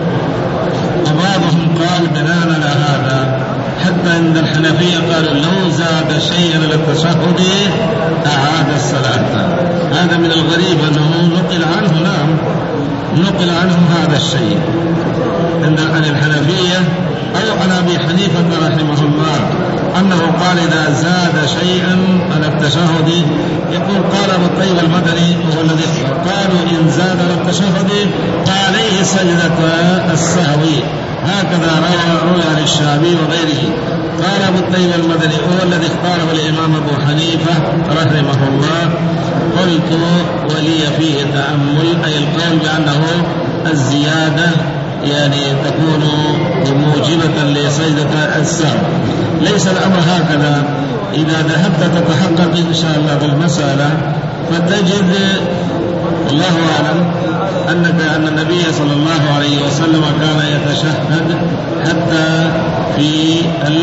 وبعضهم قال بناء على هذا حتى عند الحنفية قالوا لو زاد شيئا للتشهد أعاد الصلاة. هذا من الغريب أنه نقل عنه نعم نقل عنهم هذا الشيء عند الحنفية أو عن أبي حنيفة رحمه الله أنه قال إذا زاد شيئا على التشهد يقول قال أبو الطيب المدني وهو الذي قالوا إن زاد على التشهد فعليه سجدة السهو. هكذا روى روى عن الشعبي وغيره. قال أبو الطيب المدني هو الذي اختاره الإمام أبو حنيفة رحمه الله. قلت ولي فيه تأمل، أي القول بأنه الزيادة يعني تكون موجبة لسجدة السهو. ليس الأمر هكذا. إذا ذهبت تتحقق إن شاء الله بالمسألة فتجد والله أعلم أنك أن النبي صلى الله عليه وسلم كان يتشهد حتى في ال...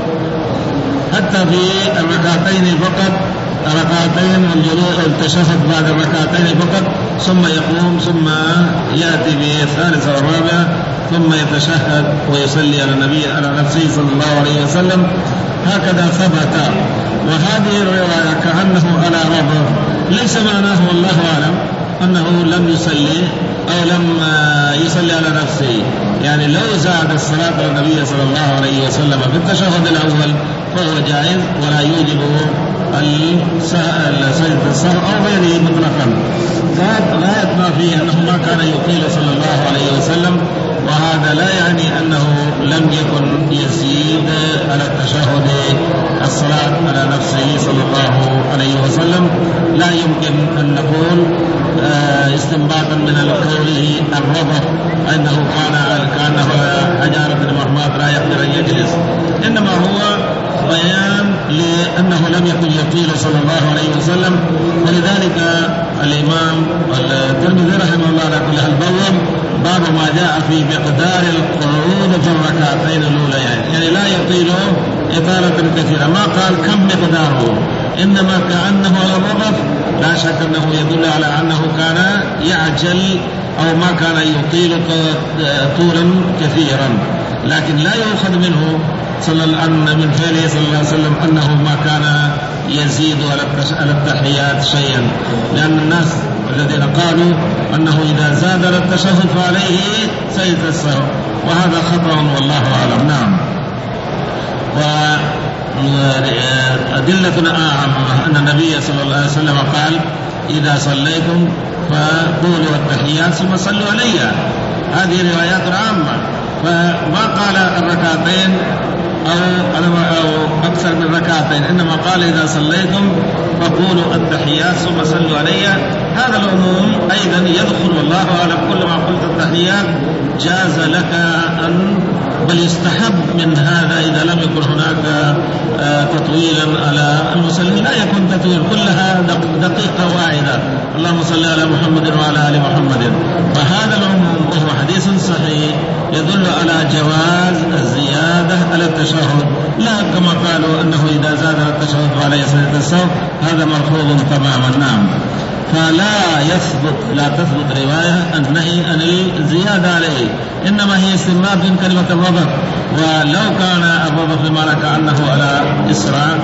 حتى في الركعتين فقط، ركعتين الجلوس التشهد بعد الركعتين فقط، ثم يقوم ثم يأتي بالثالثة والرابعة ثم يتشهد ويصلي على النبي على نفسه صلى الله عليه وسلم. هكذا ثبت. وهذه الرواية كأنه على ربه، ليس معناه والله أعلم أنه لم يصلي أو لم يصلي على نفسه. يعني لو زاد الصلاة على النبي صلى الله عليه وسلم في التشهد الأول فهو جائز ولا يوجب سجدة السهو أو غيره مطلقا. لا يطمع فيه أنه ما كان يطيل صلى الله عليه وسلم، وهذا لا يعني أنه لم يكن يزيد على التشهد الصلاة على نفسه صلى الله عليه وسلم. لا يمكن أن نقول استنباطا من قوله الرضا أنه كان كان حجارة مرمات لا يقدر أن يجلس، إنما هو بيان لأنه لم يكن يطيل صلى الله عليه وسلم. ولذلك الإمام الترمذي رحمه الله على كل حال بوّب باب ما جاء في مقدار القعود في الركعتين الأوليين، يعني لا يطيل إطالة كثيرة. ما قال كم مقداره، إنما كأنه على الرغب. لا شك أنه يدل على أنه كان يعجل أو ما كان يطيل طولا كثيرا، لكن لا يؤخذ منه صلى الله من فعله صلى الله عليه وسلم أنه ما كان يزيد على التحيات شيئا، لأن الناس الذين قالوا أنه إذا زاد على التشهد فعليه سجدة السهو، وهذا خطأ والله أعلم. نعم. وأدلتنا أعم أن النبي صلى الله عليه وسلم قال إذا صليتم فقولوا التحيات ثم صلوا علي. هذه روايات عامة، فما قال الركعتين
أو أكثر من ركعتين، إنما قال إذا صليتم فقولوا التحيات ثم صلوا علي. هذا العموم أيضا يدخل، والله أعلم، كل ما قلت التحيات جاز لك أن، بل يستحب من هذا إذا لم يكن هناك تطويلا على المصلين، لا يكون تطويل، كلها دقيقة واحدة، اللهم صل على محمد وعلى آل محمد. فهذا العموم وهو حديث صحيح يدل على جواز الزيادة على التشهد، لا كما قالوا أنه إذا زاد على التشهد فعليه سجدة السهو، هذا مرفوض تماما. نعم. فلا يثبت لا تثبت رواية النهي عن الزيادة عليه، إنما هي استمرار من كلمة الربط، ولو كان الربط بمعنى كأنه على إسراء.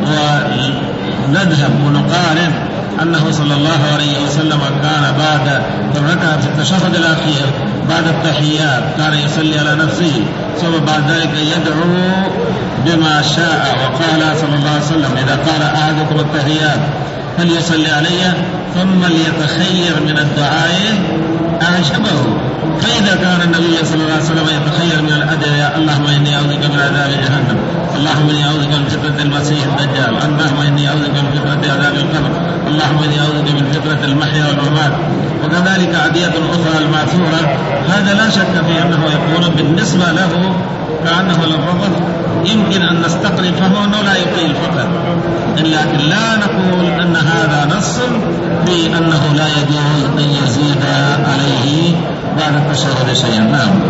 وندهب ونقارن أنه صلى الله عليه وسلم كان بعد الركعة في التشهد الأخير بعد التحيات كان يصلي على نفسه، ثم بعد ذلك يدعو بما شاء، وقال صلى الله عليه وسلم إذا قال أحدكم التحيات فليصلي علي ثم ليتخير من الدعاء أعجبه. فإذا كان النبي صلى الله عليه وسلم يتخير من الأدعية اللهم إني أعوذ بك من عذاب جهنم، اللهم إني أعوذ بك من فتنة المسيح الدجال، اللهم إني أعوذ بك من فتنة عذاب القبر، اللهم إني أعوذ بك من فتنة المحيا والممات، وكذلك أدعية أخرى المأثورة، هذا لا شك في أنه يكون بالنسبة له كأنه للربط، يمكن أن نستقرب فهو أنه لا يطيل فقط، لكن لا نقول أن هذا نص في أنه لا يجوز أن يزيد عليه بعد التشهد شيئا. نعم.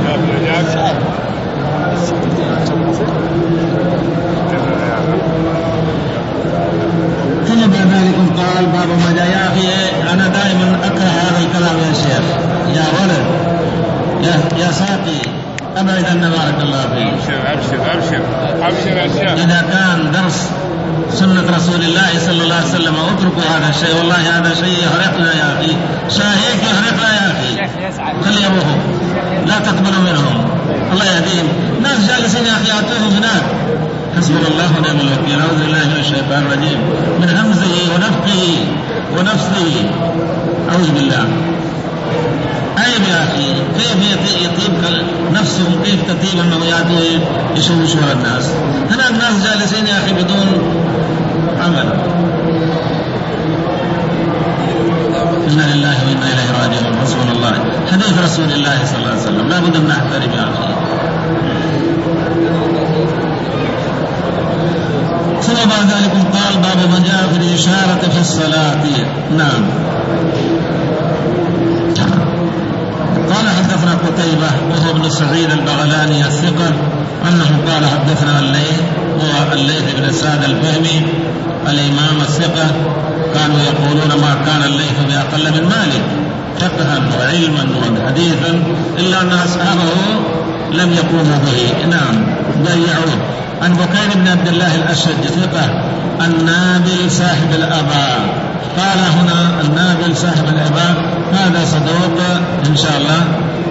ثم بعد ذلك قال باب ما جاء. يا أخي أنا دائما أكره هذا الكلام يا شيخ، يا ولد، يا يا ساقي، أبعد أن بارك الله فيك.
أبشر أبشر أبشر يا شيخ.
إذا كان درس سنة رسول الله صلى الله عليه وسلم اتركوا هذا الشيء، والله هذا شيء يحرقنا يا أخي، شاهيك يحرقنا يا أخي، خلي يروحوا لا تقبلوا منهم، الله يهديهم. ناس جالسين يا أخي أعطوهم هناك، حسبنا الله ونعم الوكيل، أعوذ بالله من الشيطان الرجيم، من همزه ونفخه ونفسه، أعوذ بالله. عيب يا أخي، كيف يطيب نفسهم، كيف تطيب أنه يأتوا يشوشوا على الناس؟ هنا الناس جالسين يا أخي بدون عمل. إنا لله وإنا إليه راجعون، حسبنا الله. حديث رسول الله صلى الله عليه وسلم لا بد من نحترم يا أخي. ثم بعد ذلك قال باب من جاء في الإشارة في الصلاة. نعم. قال حدثنا قتيبة وهو ابن سعيد البغلاني الثقة أنه قال حدثنا الليث هو الليث بن سعد الفهمي الإمام الثقة، كانوا يقولون ما كان الليث بأقل من مالك فقها وعلما وحديثا، إلا أن أصحابه لم يقوموا به، نعم ضيعوه. عن بكير بن عبد الله الأشج ثقة النابل صاحب الأباء، قال هنا النابل صاحب الأباء هذا صدوق إن شاء الله،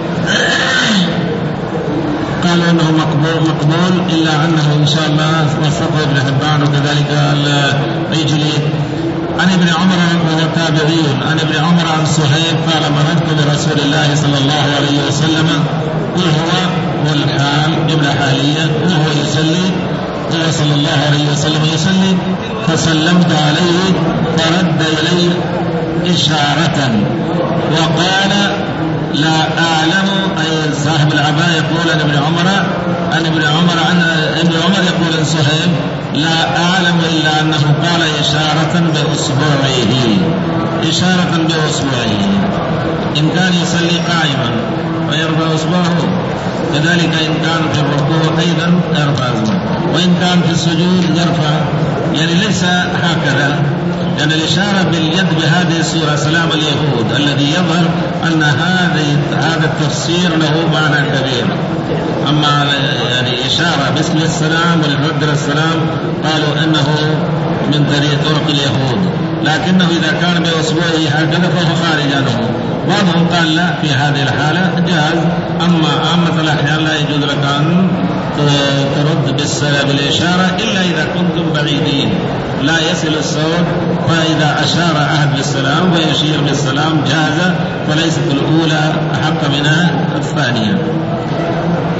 قالوا أنه مقبول, مقبول إلا أنه إن شاء الله وثقه ابن حبان وكذلك العجلي. عن ابن عمر وهو تابعي عن ابن عمر عن صهيب قال مررت برسول الله صلى الله عليه وسلم وهو والحال جملة حالية وهو يصلي، قال صلى الله عليه وسلم يصلي، فسلمت عليه فرد إلي إشارة وقال لا أعلم، أي صاحب العباء يقول عن ابن عمر عن ابن عمر عن ابن عمر يقول عن صهيب لا أعلم إلا أنه قال إشارة بأصبعه، إشارة بأصبعه، إن كان يصلي قائما ويرفع أصبعه، كذلك إن كان في الركوع أيضا يرفع أصبعه، وإن كان في السجود يرفع، يعني ليس هكذا، لأن يعني الإشارة باليد بهذه الصورة سلام اليهود الذي يظهر أن هذا التفسير له معنى كبير. أما يعني إشارة باسم السلام والرد السلام قالوا أنه من طريق طرق اليهود، لكنه إذا كان بأصبعه هكذا فهو خارج عنه. بعضهم قال لا في هذه الحالة جاز، أما عامة الأحيان لا يجوز لك أن ترد بالإشارة إلا إذا كنتم بعيدين لا يصل الصوت، فإذا أشار أحد بالسلام ويشير بالسلام جاز، وليست الأولى أحق من الثانية.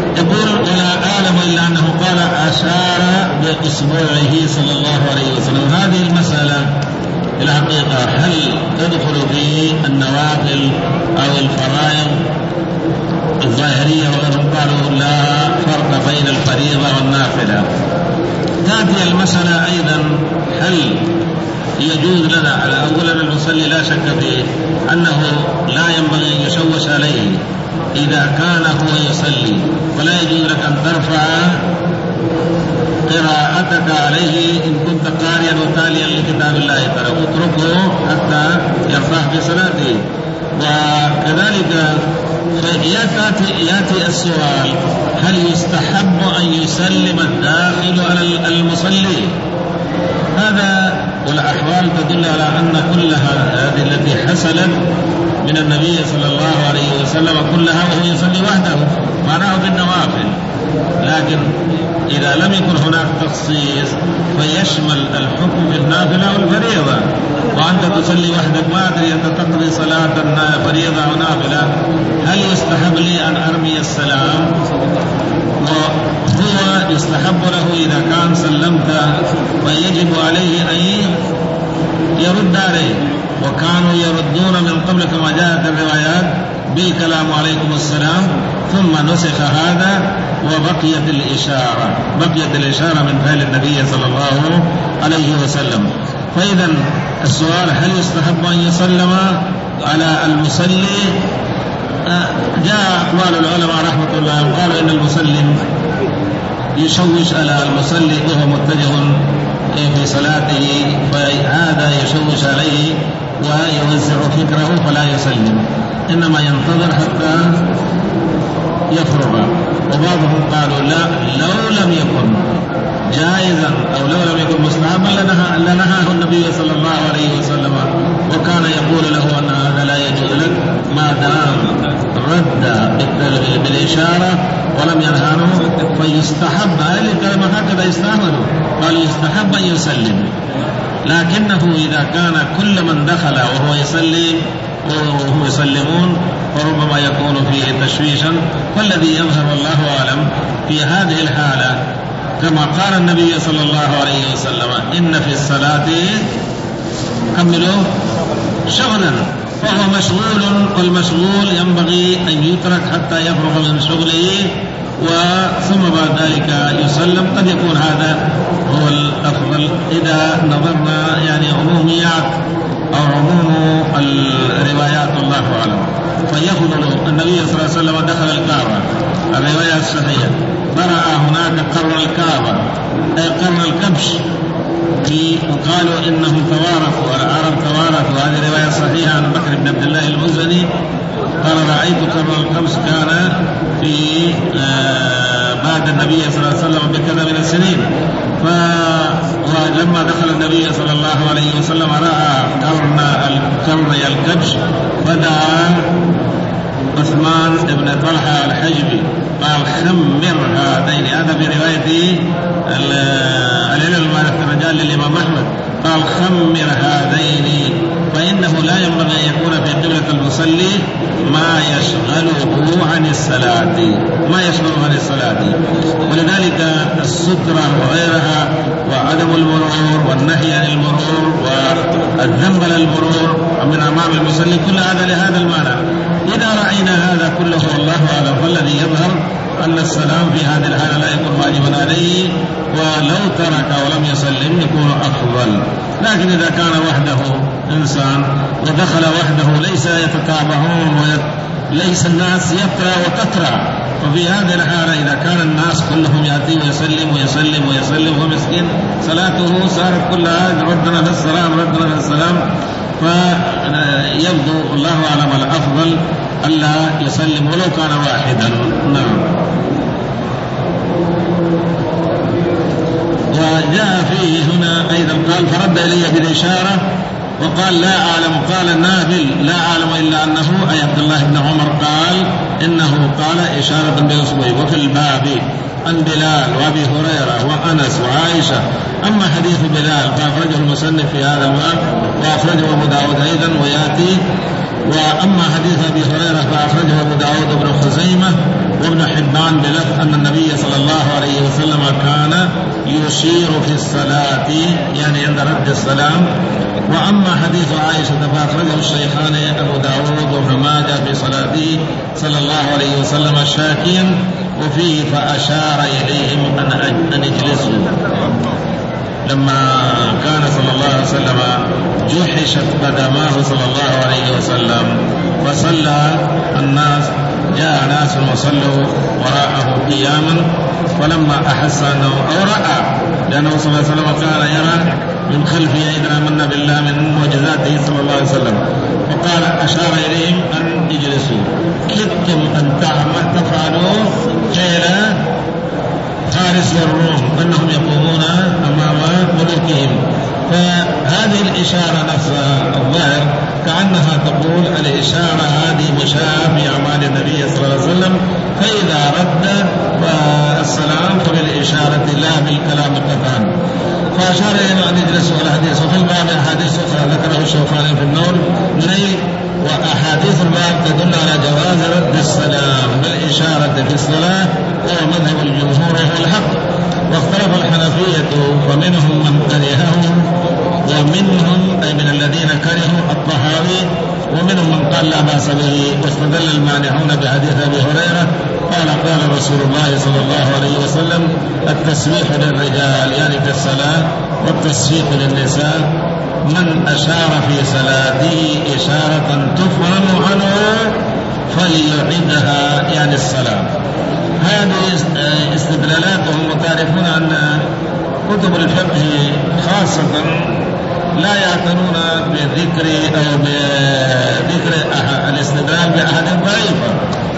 يقول ولا أعلم إلا أنه قال أشار بإصبعه صلى الله عليه وسلم. هذه المسألة الحقيقة هل تدخل في النوافل أو الفرائض؟ الظاهرية وغيرهم قالوا لا فرق بين الفريضة والنافلة. تأتي المسألة أيضا هل يجوز لنا على أولا المصلي لا شك فيه أنه لا ينبغي أن يشوش عليه إذا كان هو يصلي، فلا يجوز لك أن ترفع قراءتك عليه إن كنت قارئا وتاليا لكتاب الله تعالى، اتركه حتى يرتاح في صلاته. وكذلك يأتي السؤال هل يستحب أن يسلم الداخل على المصلي؟ هذا والأحوال تدل على أن كلها هذه التي حصلت من النبي صلى الله عليه وسلم كلها وهو يصلي وحده، معناه بالنوافل. لكن إذا لم يكن هناك تخصيص فيشمل الحكم بالنافلة والفريضة، وأنت تصلي وحدك ما أدري أنت تقضي صلاة فريضة أو نافلة، هل يستحب لي أن أرمي السلام؟ وهو يستحب له إذا كان سلمت فيجب عليه أن يرد عليه، وكانوا يردون من قبل كما جاءت الروايات بالكلام عليكم السلام، ثم نسخ هذا وبقيت الإشارة بقيت الإشارة من فعل النبي صلى الله عليه وسلم. فإذا السؤال هل يستحب أن يسلم على المصلي؟ جاء أقوال العلماء رحمة الله قالوا إن المسلم يشوش على المصلي وهو متجه في صلاته، فهذا يشوش عليه ويوزع فكره فلا يسلم، إنما ينتظر حتى يفرغ. وبعضهم قالوا لا، لو لم يكن جائزا أو لو لم يكن مستحبا لنهاه النبي صلى الله عليه وسلم، وكان يقول له أن هذا لا يجوز لك ما دام رد بالإشارة ولم ينهانه، فيستحب هذه الكلمة هكذا يستعملوا، قال يستحب أن يسلم. لكنه إذا كان كل من دخل وهو يسلم وهم يسلمون فربما يكون فيه تشويشا، فالذي يظهر والله أعلم في هذه الحالة كما قال النبي صلى الله عليه وسلم إن في الصلاة كملوا شغلا، فهو مشغول، والمشغول ينبغي أن يترك حتى يفرغ من شغله وثم بعد ذلك يسلم. قد يكون هذا هو الأفضل إذا نظرنا يعني عموميات أو عموم الروايات الله أعلم. فيفضل النبي صلى الله عليه وسلم دخل الكعبة، الرواية الصحيحة، فرأى هناك قرن الكعبة أي قرن الكبش، وقالوا إنهم توارثوا العرب توارثوا، هذه رواية صحيحة عن بكر بن عبد الله المزني قال رأيت قرن الكبش كان في آه بعد النبي صلى الله عليه وسلم بكذا من السنين. فلما دخل النبي صلى الله عليه وسلم رأى قرن قرن الكبش فدعا عثمان بن طلحة الحجبي قال خمر هذين، هذا في رواية العلل الرجال للإمام أحمد، قال خمر هذين فإنه لا ينبغي أن يكون في قبلة المصلي ما يشغله عن الصلاة ما يشغله عن الصلاة ولذلك السترة وغيرها وعدم المرور والنهي عن المرور والذنب للمرور من أمام المصلي كل هذا لهذا المعنى. إذا رأينا هذا كله والله أعلم، فالذي يظهر أن السلام في هذه الحالة لا يكون واجبا عليه، ولو ترك ولم يسلم يكون أفضل. لكن إذا كان وحده إنسان ودخل وحده ليس يتتابعون وليس الناس يقرأ وتقرأ، وفي هذه الحالة إذا كان الناس كلهم يأتي ويسلم ويسلم ويسلم ومسكين صلاته صارت كلها ردنا في السلام ردنا في السلام، فيبدو الله أعلم الأفضل ألا يسلم ولو كان واحدا. نعم. وجاء فيه هنا أيضا قال فرد إلي بالإشارة وقال لا أعلم، قال النافل لا أعلم إلا أنه أي عبد الله بن عمر قال إنه قال إشارة بأصبعه. وفي الباب عن بلال وأبي هريرة وأنس وعائشة. أما حديث بلال فأخرجه المصنف في هذا الباب وأخرجه أبو داود أيضا ويأتي. وأما حديث أبي هريرة فأخرجه أبو داود بن خزيمة وابن حبان بلفظ أن النبي صلى الله عليه وسلم كان يشير في الصلاة يعني عند رد السلام. وأما حديث عائشة فأخرجه الشيخان أبو داود وابن ماجه في صلاته صلى الله عليه وسلم شاكيا وفيه فأشار إليهم أن اجلسوا لما كان صلى الله عليه وسلم جحشت قدماه صلى الله عليه وسلم فصلى الناس، جاء ناس وصلوا وراءه قياما، فلما أحس أنه أو رأى لأنه صلى الله عليه وسلم كان يرى من خلفه إذ آمنا بالله من معجزاته صلى الله عليه وسلم، فقال أشار إليهم أن يجلسوا كدتم أن تفعلوا فعل فارس والروم أنهم يقومون أمام ملوكهم. فهذه الإشارة نفسها الظاهر كأنها تقول الإشارة هذه مشابهة في أعمال النبي صلى الله عليه وسلم، فإذا رد السلام فبالإشارة لا بالكلام قطعا. فأشار إليهم أن يجلسوا على حديث. وفي الباب أحاديث أخرى ذكره الشوكاني في النور لي، وأحاديث الباب تدل على جواز رد السلام بالإشارة في الصلاة، وهو مذهب الجمهور وهو الحق. واختلف الحنفية فمنهم من كرهه ومنهم أي من الذين كرهوا الطهاوي ومنهم من قال لا بأس به. واستدل المانعون بحديث أبي هريرة قال قال رسول الله صلى الله عليه وسلم التسبيح للرجال يعني في الصلاة والتصفيق للنساء، من أشار في صلاته إشارة تفهم عنه فليعدها يعني الصلاة. هذه استدلالات، وهم تعرفون أن كتب الفقه خاصة لا يعتنون بذكر أو بذكر الاستدلال بأحد ضعيفة،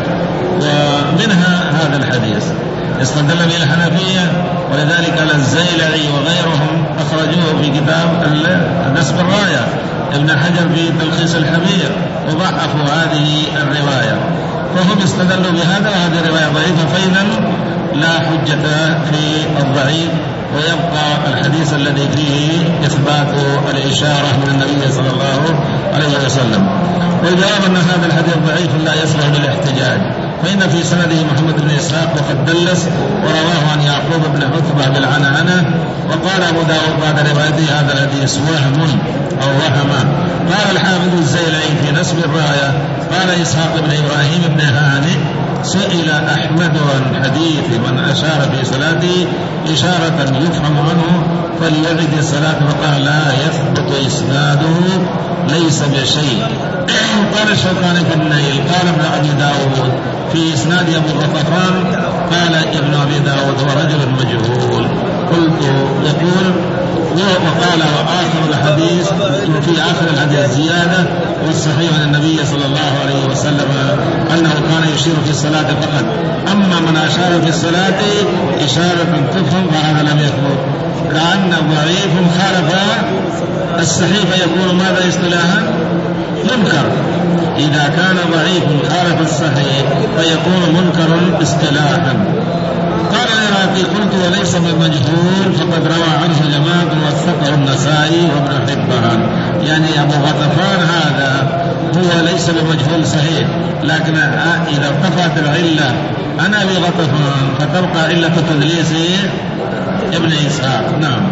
ومنها هذا الحديث استدل به الحنفية، ولذلك الزيلعي وغيرهم أخرجوه في كتاب نسب الراية، ابن حجر في تلخيص الحبير وضعفوا هذه الرواية، فهم استدلوا بهذا وهذه الرواية ضعيفة، فإذا لا حجة في الضعيف، ويبقى الحديث الذي فيه إثبات الإشارة من النبي صلى الله عليه وسلم. والجواب أن هذا الحديث ضعيف لا يصلح للاحتجاج، فإن في سنده محمد بن إسحاق وقد دلس ورواه عن يعقوب بن عتبة بالعنعنة. وقال أبو داود بعد روايته هذا الحديث وهم أو وهم. قال الحافظ الزيلعي في نسب الراية قال إسحاق بن إبراهيم بن هانئ سئل أحمد عن حديث من أشار في صلاته إشارة يفهم عنه فليعد الصلاة، فقال لا يثبت إسناده ليس بشيء. قال الشوكاني في النيل قال ابن أبي داود في إسناد أبو غطفان قال ابن أبي داود ورجل مجهول. قلت يقول وقال وآخر الحديث في آخر الحديث زيادة والصحيح عن النبي صلى الله عليه وسلم أنه كان يشير في الصلاة فقط، أما من أشار في الصلاة إشارة تفهم فهذا لم يثبت، كأن ضعيف خالف الصحيح فيكون ماذا اصطلاحا منكر. إذا كان ضعيف خالف الصحيح فيكون منكر اصطلاحا. قال العراقي قلت وليس بالمجهول فقد روى عنه جماعة وثقه النسائي وابن حبان، يعني أبو غطفان هذا هو ليس بمجهول صحيح، لكن إذا ارتفعت العلة عن أبي غطفان فتبقى علة تدليس ابن إسحاق. نعم.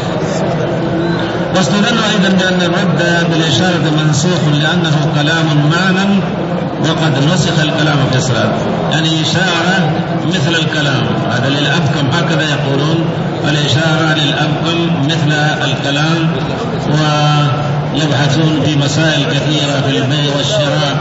واستدلوا أيضا بأن الرد بالإشارة منسوخ لأنه كلام معنى وقد نسخ الكلام في الصلاة، يعني إشارة مثل الكلام، هذا للأبكم هكذا يقولون، الإشارة للأبكم مثل الكلام، ويبحثون في مسائل كثيرة في البيع والشراء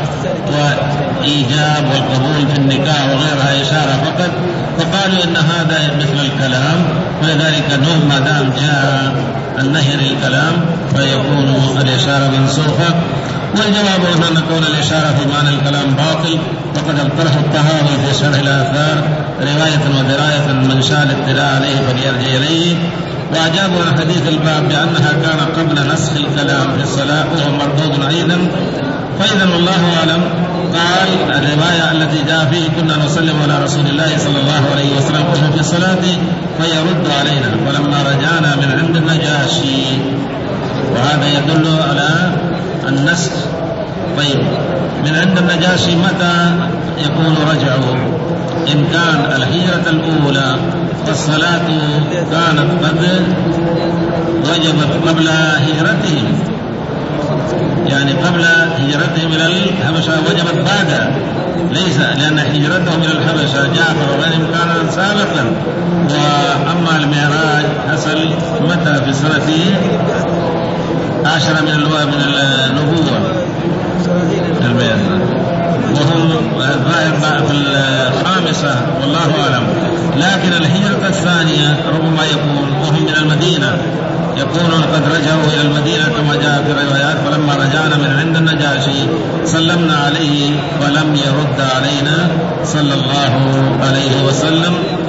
وإيجاب والقبول في النكاح وغيرها إشارة فقط، فقالوا إن هذا مثل الكلام، ولذلك نوم ما دام جاء النهي للكلام فيكون الإشارة منسوخة. والجواب أن كون الإشارة في معنى الكلام باطل، وقد اقترح الطهاوي في شرح الآثار رواية ودراية من شاء الاطلاع عليه فليرجع إليه. وأجابوا عن حديث الباب بأنها كان قبل نسخ الكلام في الصلاة وهو مردود أيضا. فإذا والله أعلم. قال الرواية التي جاء فيه كنا نسلم على رسول الله صلى الله عليه وسلم وهو في الصلاة فيرد علينا فلما رجعنا من عند النجاشي، وهذا يدل على النسخ. طيب من عند النجاشي متى يكون رجعوا إن كان الهجرة الأولى والصلاة كانت قد وجبت قبل هجرتهم، يعني قبل هجرتهم إلى الحبشة وجبت بعد، ليس لأن هجرتهم إلى الحبشة جعفر وغيرهم كان سابقا، وأما المعراج حصل متى؟ في سنة عشرة من من النبوة وهم الظاهر في الخامسة والله أعلم. لكن الهجرة الثانية ربما يكون وهم من المدينة، يكونون قد رجعوا إلى المدينة كما جاء في الروايات، فلما رجعنا من عند النجاشي سلمنا عليه ولم يرد علينا صلى الله عليه وسلم.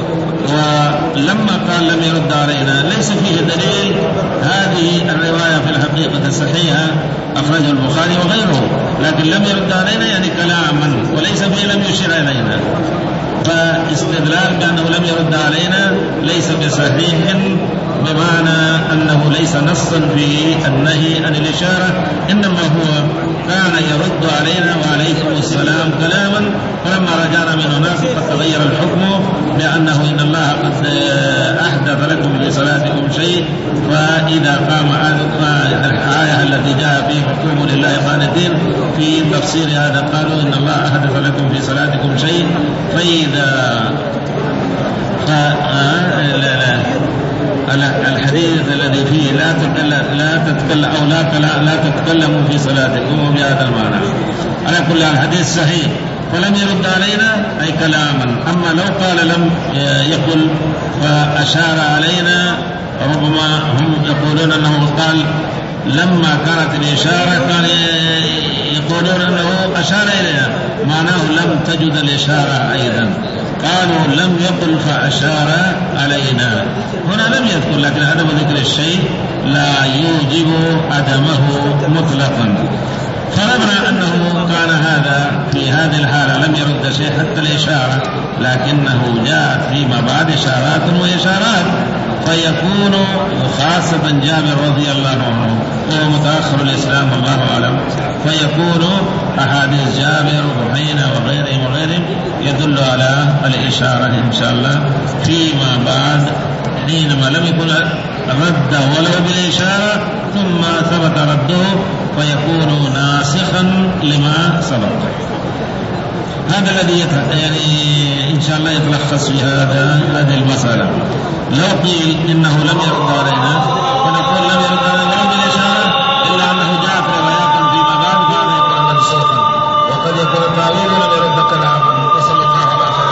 ولما قال لم يرد علينا ليس فيه دليل، هذه الرواية في الحقيقة الصحيحة أخرجه البخاري وغيره، لكن لم يرد علينا يعني كلاما وليس فيه لم يشير إلينا، فاستدلال بأنه لم يرد علينا ليس بصحيح، بمعنى أنه ليس نصا في النهي عن الإشارة، إنما هو كان يرد علينا وعليكم السلام كلاما، فلما رجعنا من هناك قد تغير الحكم لأنه إن الله قد أحدث لكم في صلاتكم شيء، فإذا قام الآية التي جاء فيه فقوموا لله قانتين في تفسير هذا قالوا إن الله أحدث لكم في صلاتكم شيء، فإذا ف... لا لا الحديث الذي فيه لا تتكلم لا تتكلم أو لا لا تتكلموا في صلاتكم بهذا المعنى. على كل الحديث صحيح، فلم يرد علينا أي كلاما. أما لو قال لم يقل فأشار علينا، ربما هم يقولون أنه قال لما كانت الإشارة كان يقولون أنه أشار إلينا، معناه لم تجد الإشارة أيضا، قالوا لم يقل فأشار علينا، هنا لم يذكر، لكن عدم ذكر الشيء لا يوجب عدمه مطلقا. فربنا أنه كان هذا في هذه الحالة لم يرد شيء حتى الإشارة، لكنه جاءت فيما بعد إشارات وإشارات، فيكون خاصة جابر رضي الله عنه وهو متأخر الإسلام والله أعلم، فيكون أحاديث جابر وحينة وغيرهم وغيرهم يدل على الإشارة إن شاء الله فيما بعد، حينما لم يكن رده ولو بالإشارة ثم ثبت رده فيكون ناسخا لما سبق. هذا الذي يعني إن شاء الله يتلخص في هذا هذه المسألة. لو قيل إنه لم يرد علينا فنقول لم يرد علينا ولو بالإشارة، إلا أنه جاء في روايات فيما بعد فهذا يكون منسوخا، وقد يكون تعليل لم يرد كلامه. وصلى الله على خير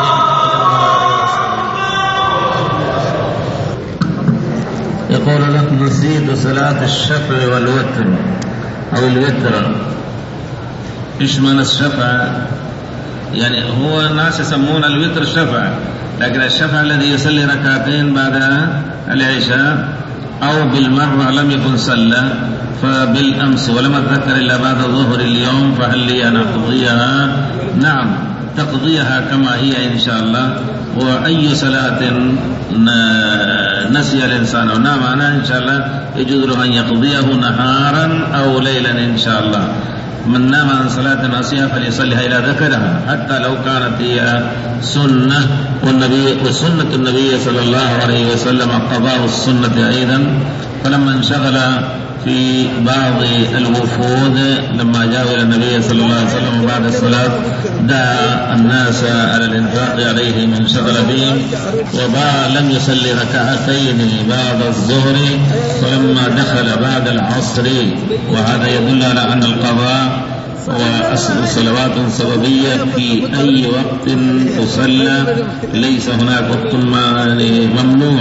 خلقه. يقول لك نزيد صلاة الشفع والوتر أو الوتر. إيش معنى الشفع؟ يعني هو الناس يسمون الوتر شفع، لكن الشفع الذي يصلي ركعتين بعد العشاء أو بالمرة لم يكن صلى فبالأمس ولم أتذكر إلا بعد ظهر اليوم، فهل لي أن أقضيها؟ نعم تقضيها كما هي إن شاء الله. وأي صلاة نسي الإنسان ونام عنها إن شاء الله يجوز له أن يقضيه نهارا أو ليلا إن شاء الله. من نام عن صلاة ناسيها فليصليها إلى ذكرها حتى لو كانت هي سنة، والنبي وسنة النبي صلى الله عليه وسلم قضاء السنة أيضا. فلما انشغل في بعض الوفود لما جاءوا إلى النبي صلى الله عليه وسلم بعد الصلاة دعا الناس على الإنفاق عليهم انشغل بهم، ولم يصلي ركعتين بعد الظهر، فلما دخل بعد العصر، وهذا يدل على أن القضاء وصلوات سببية في أي وقت تصلى، ليس هناك وقت ممنوع.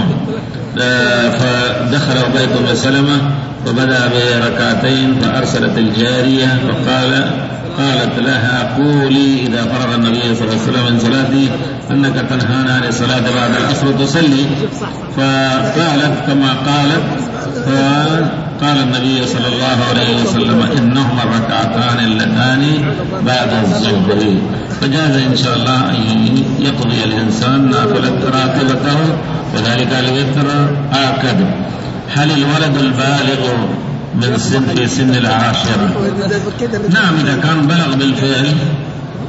فدخل عبيد بن سلمة وبدأ بركعتين، فأرسلت الجارية فقال قالت لها قولي إذا فرغ النبي صلى الله عليه وسلم من صلاته أنك تنهانا عن الصلاة بعد العصر تصلي، فقالت كما قالت، فقال النبي صلى الله عليه وسلم إنهما الركعتان اللتان بعد الظهر، فجاز إن شاء الله أن يقضي الإنسان نافلة راتبته، وذلك الوتر آكد. هل الولد البالغ من سن في سن العاشرة؟ نعم إذا كان بلغ بالفعل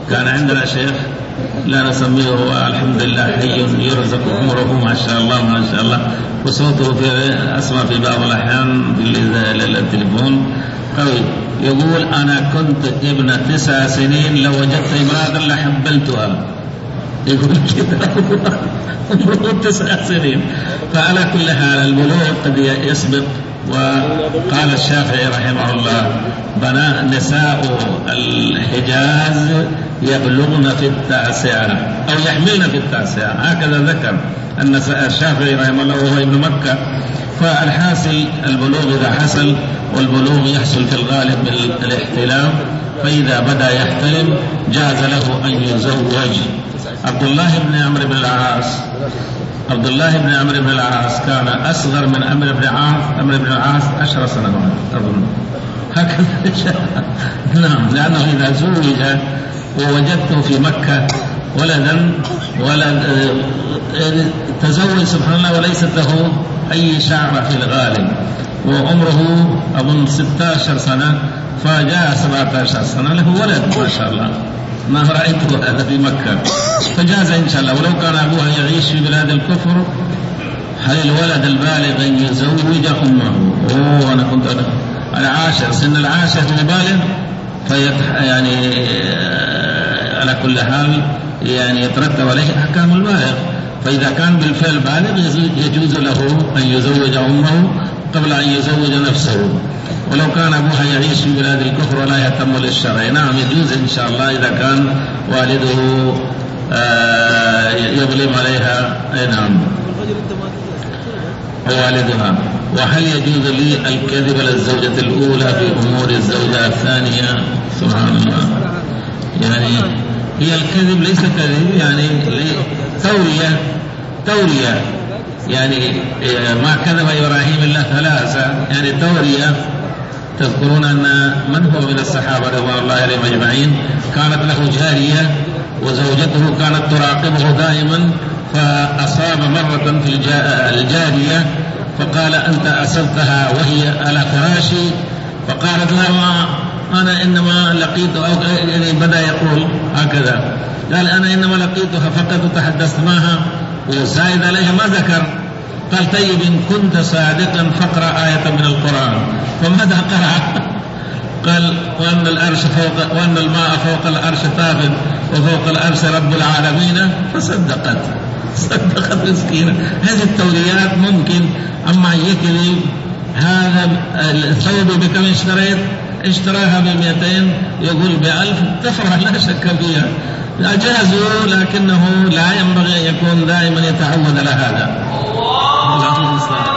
كان عندنا شيخ لا نسميه، هو الحمد لله حي يرزق عمره ما شاء الله ما شاء الله، وصوته في أسمع في بعض الأحيان في التليفون قوي، يقول أنا كنت ابن تسع سنين لو وجدت امرأة لحبلتها، يقول كده عمره تسع سنين. فعلى كل حال البلوغ قد يسبق. وقال الشافعي رحمه الله بناء نساء الحجاز يبلغن في التاسعة أو يحملن في التاسعة، هكذا ذكر الشافعي رحمه الله وهو ابن مكة. فالحاصل البلوغ إذا حصل، والبلوغ يحصل في الغالب بالاحتلام، فإذا بدأ يحتلم جاز له أن يزوج. عبد الله بن عمرو بن العاص عبد الله بن عمرو بن العاص كان أصغر من عمرو بن العاص عمرو بن العاص عشر سنوات أظن، هكذا نعم، لأنه إذا زوج ووجدته في مكة ولدا ولد تزوج سبحان الله وليست له أي شعر في الغالب، وعمره أظن ستة عشر سنة، فجاء سبعة عشر سنة له ولد ما شاء الله، ما رأيته هذا في مكة، فجاز إن شاء الله. ولو كان أبوها يعيش في بلاد الكفر، هل الولد البالغ أن يزوج أمه؟ أوه أنا كنت أنا العاشر سن العاشر بالغ، فيتح يعني على كل حال يعني يترتب عليه أحكام البالغ. فإذا كان بالفعل بالغ يجوز له أن يزوج أمه قبل أن يزوج نفسه. ولو كان أبوها يعيش في بلاد الكفر ولا يهتم للشرع، نعم يجوز إن شاء الله إذا كان والده آه يظلم عليها، أي نعم والدها. وهل يجوز لي الكذب للزوجة الأولى في أمور الزوجة الثانية؟ سبحان الله، يعني هي الكذب ليس كذب، يعني تورية تورية يعني ما كذب إبراهيم إلا ثلاثة، يعني تورية. تذكرون أن من هو من الصحابة رضوان الله عليهم أجمعين كانت له جارية وزوجته كانت تراقبه دائما، فأصاب مرة في الجارية فقال أنت أصبتها وهي على فراشي، فقالت له أنا إنما لقيت، أو يعني بدأ يقول هكذا، قال أنا إنما لقيتها فقط تحدثت معها وزايد عليها ما ذكر. قال طيب إن كنت صادقا فاقرأ آية من القرآن، فماذا قرأ؟ قال وأن الأرش فوق وأن الماء فوق الأرش طاغٍ وفوق الأرش رب العالمين، فصدقت صدقت مسكينة. هذه التوريات ممكن. أما يكذب هذا الثوب بكم اشتريت؟ اشتراها بمئتين، يقول بألف، تفرح لا شك فيها، أجازوا، لكنه لا ينبغي أن يكون دائما يتعود على هذا.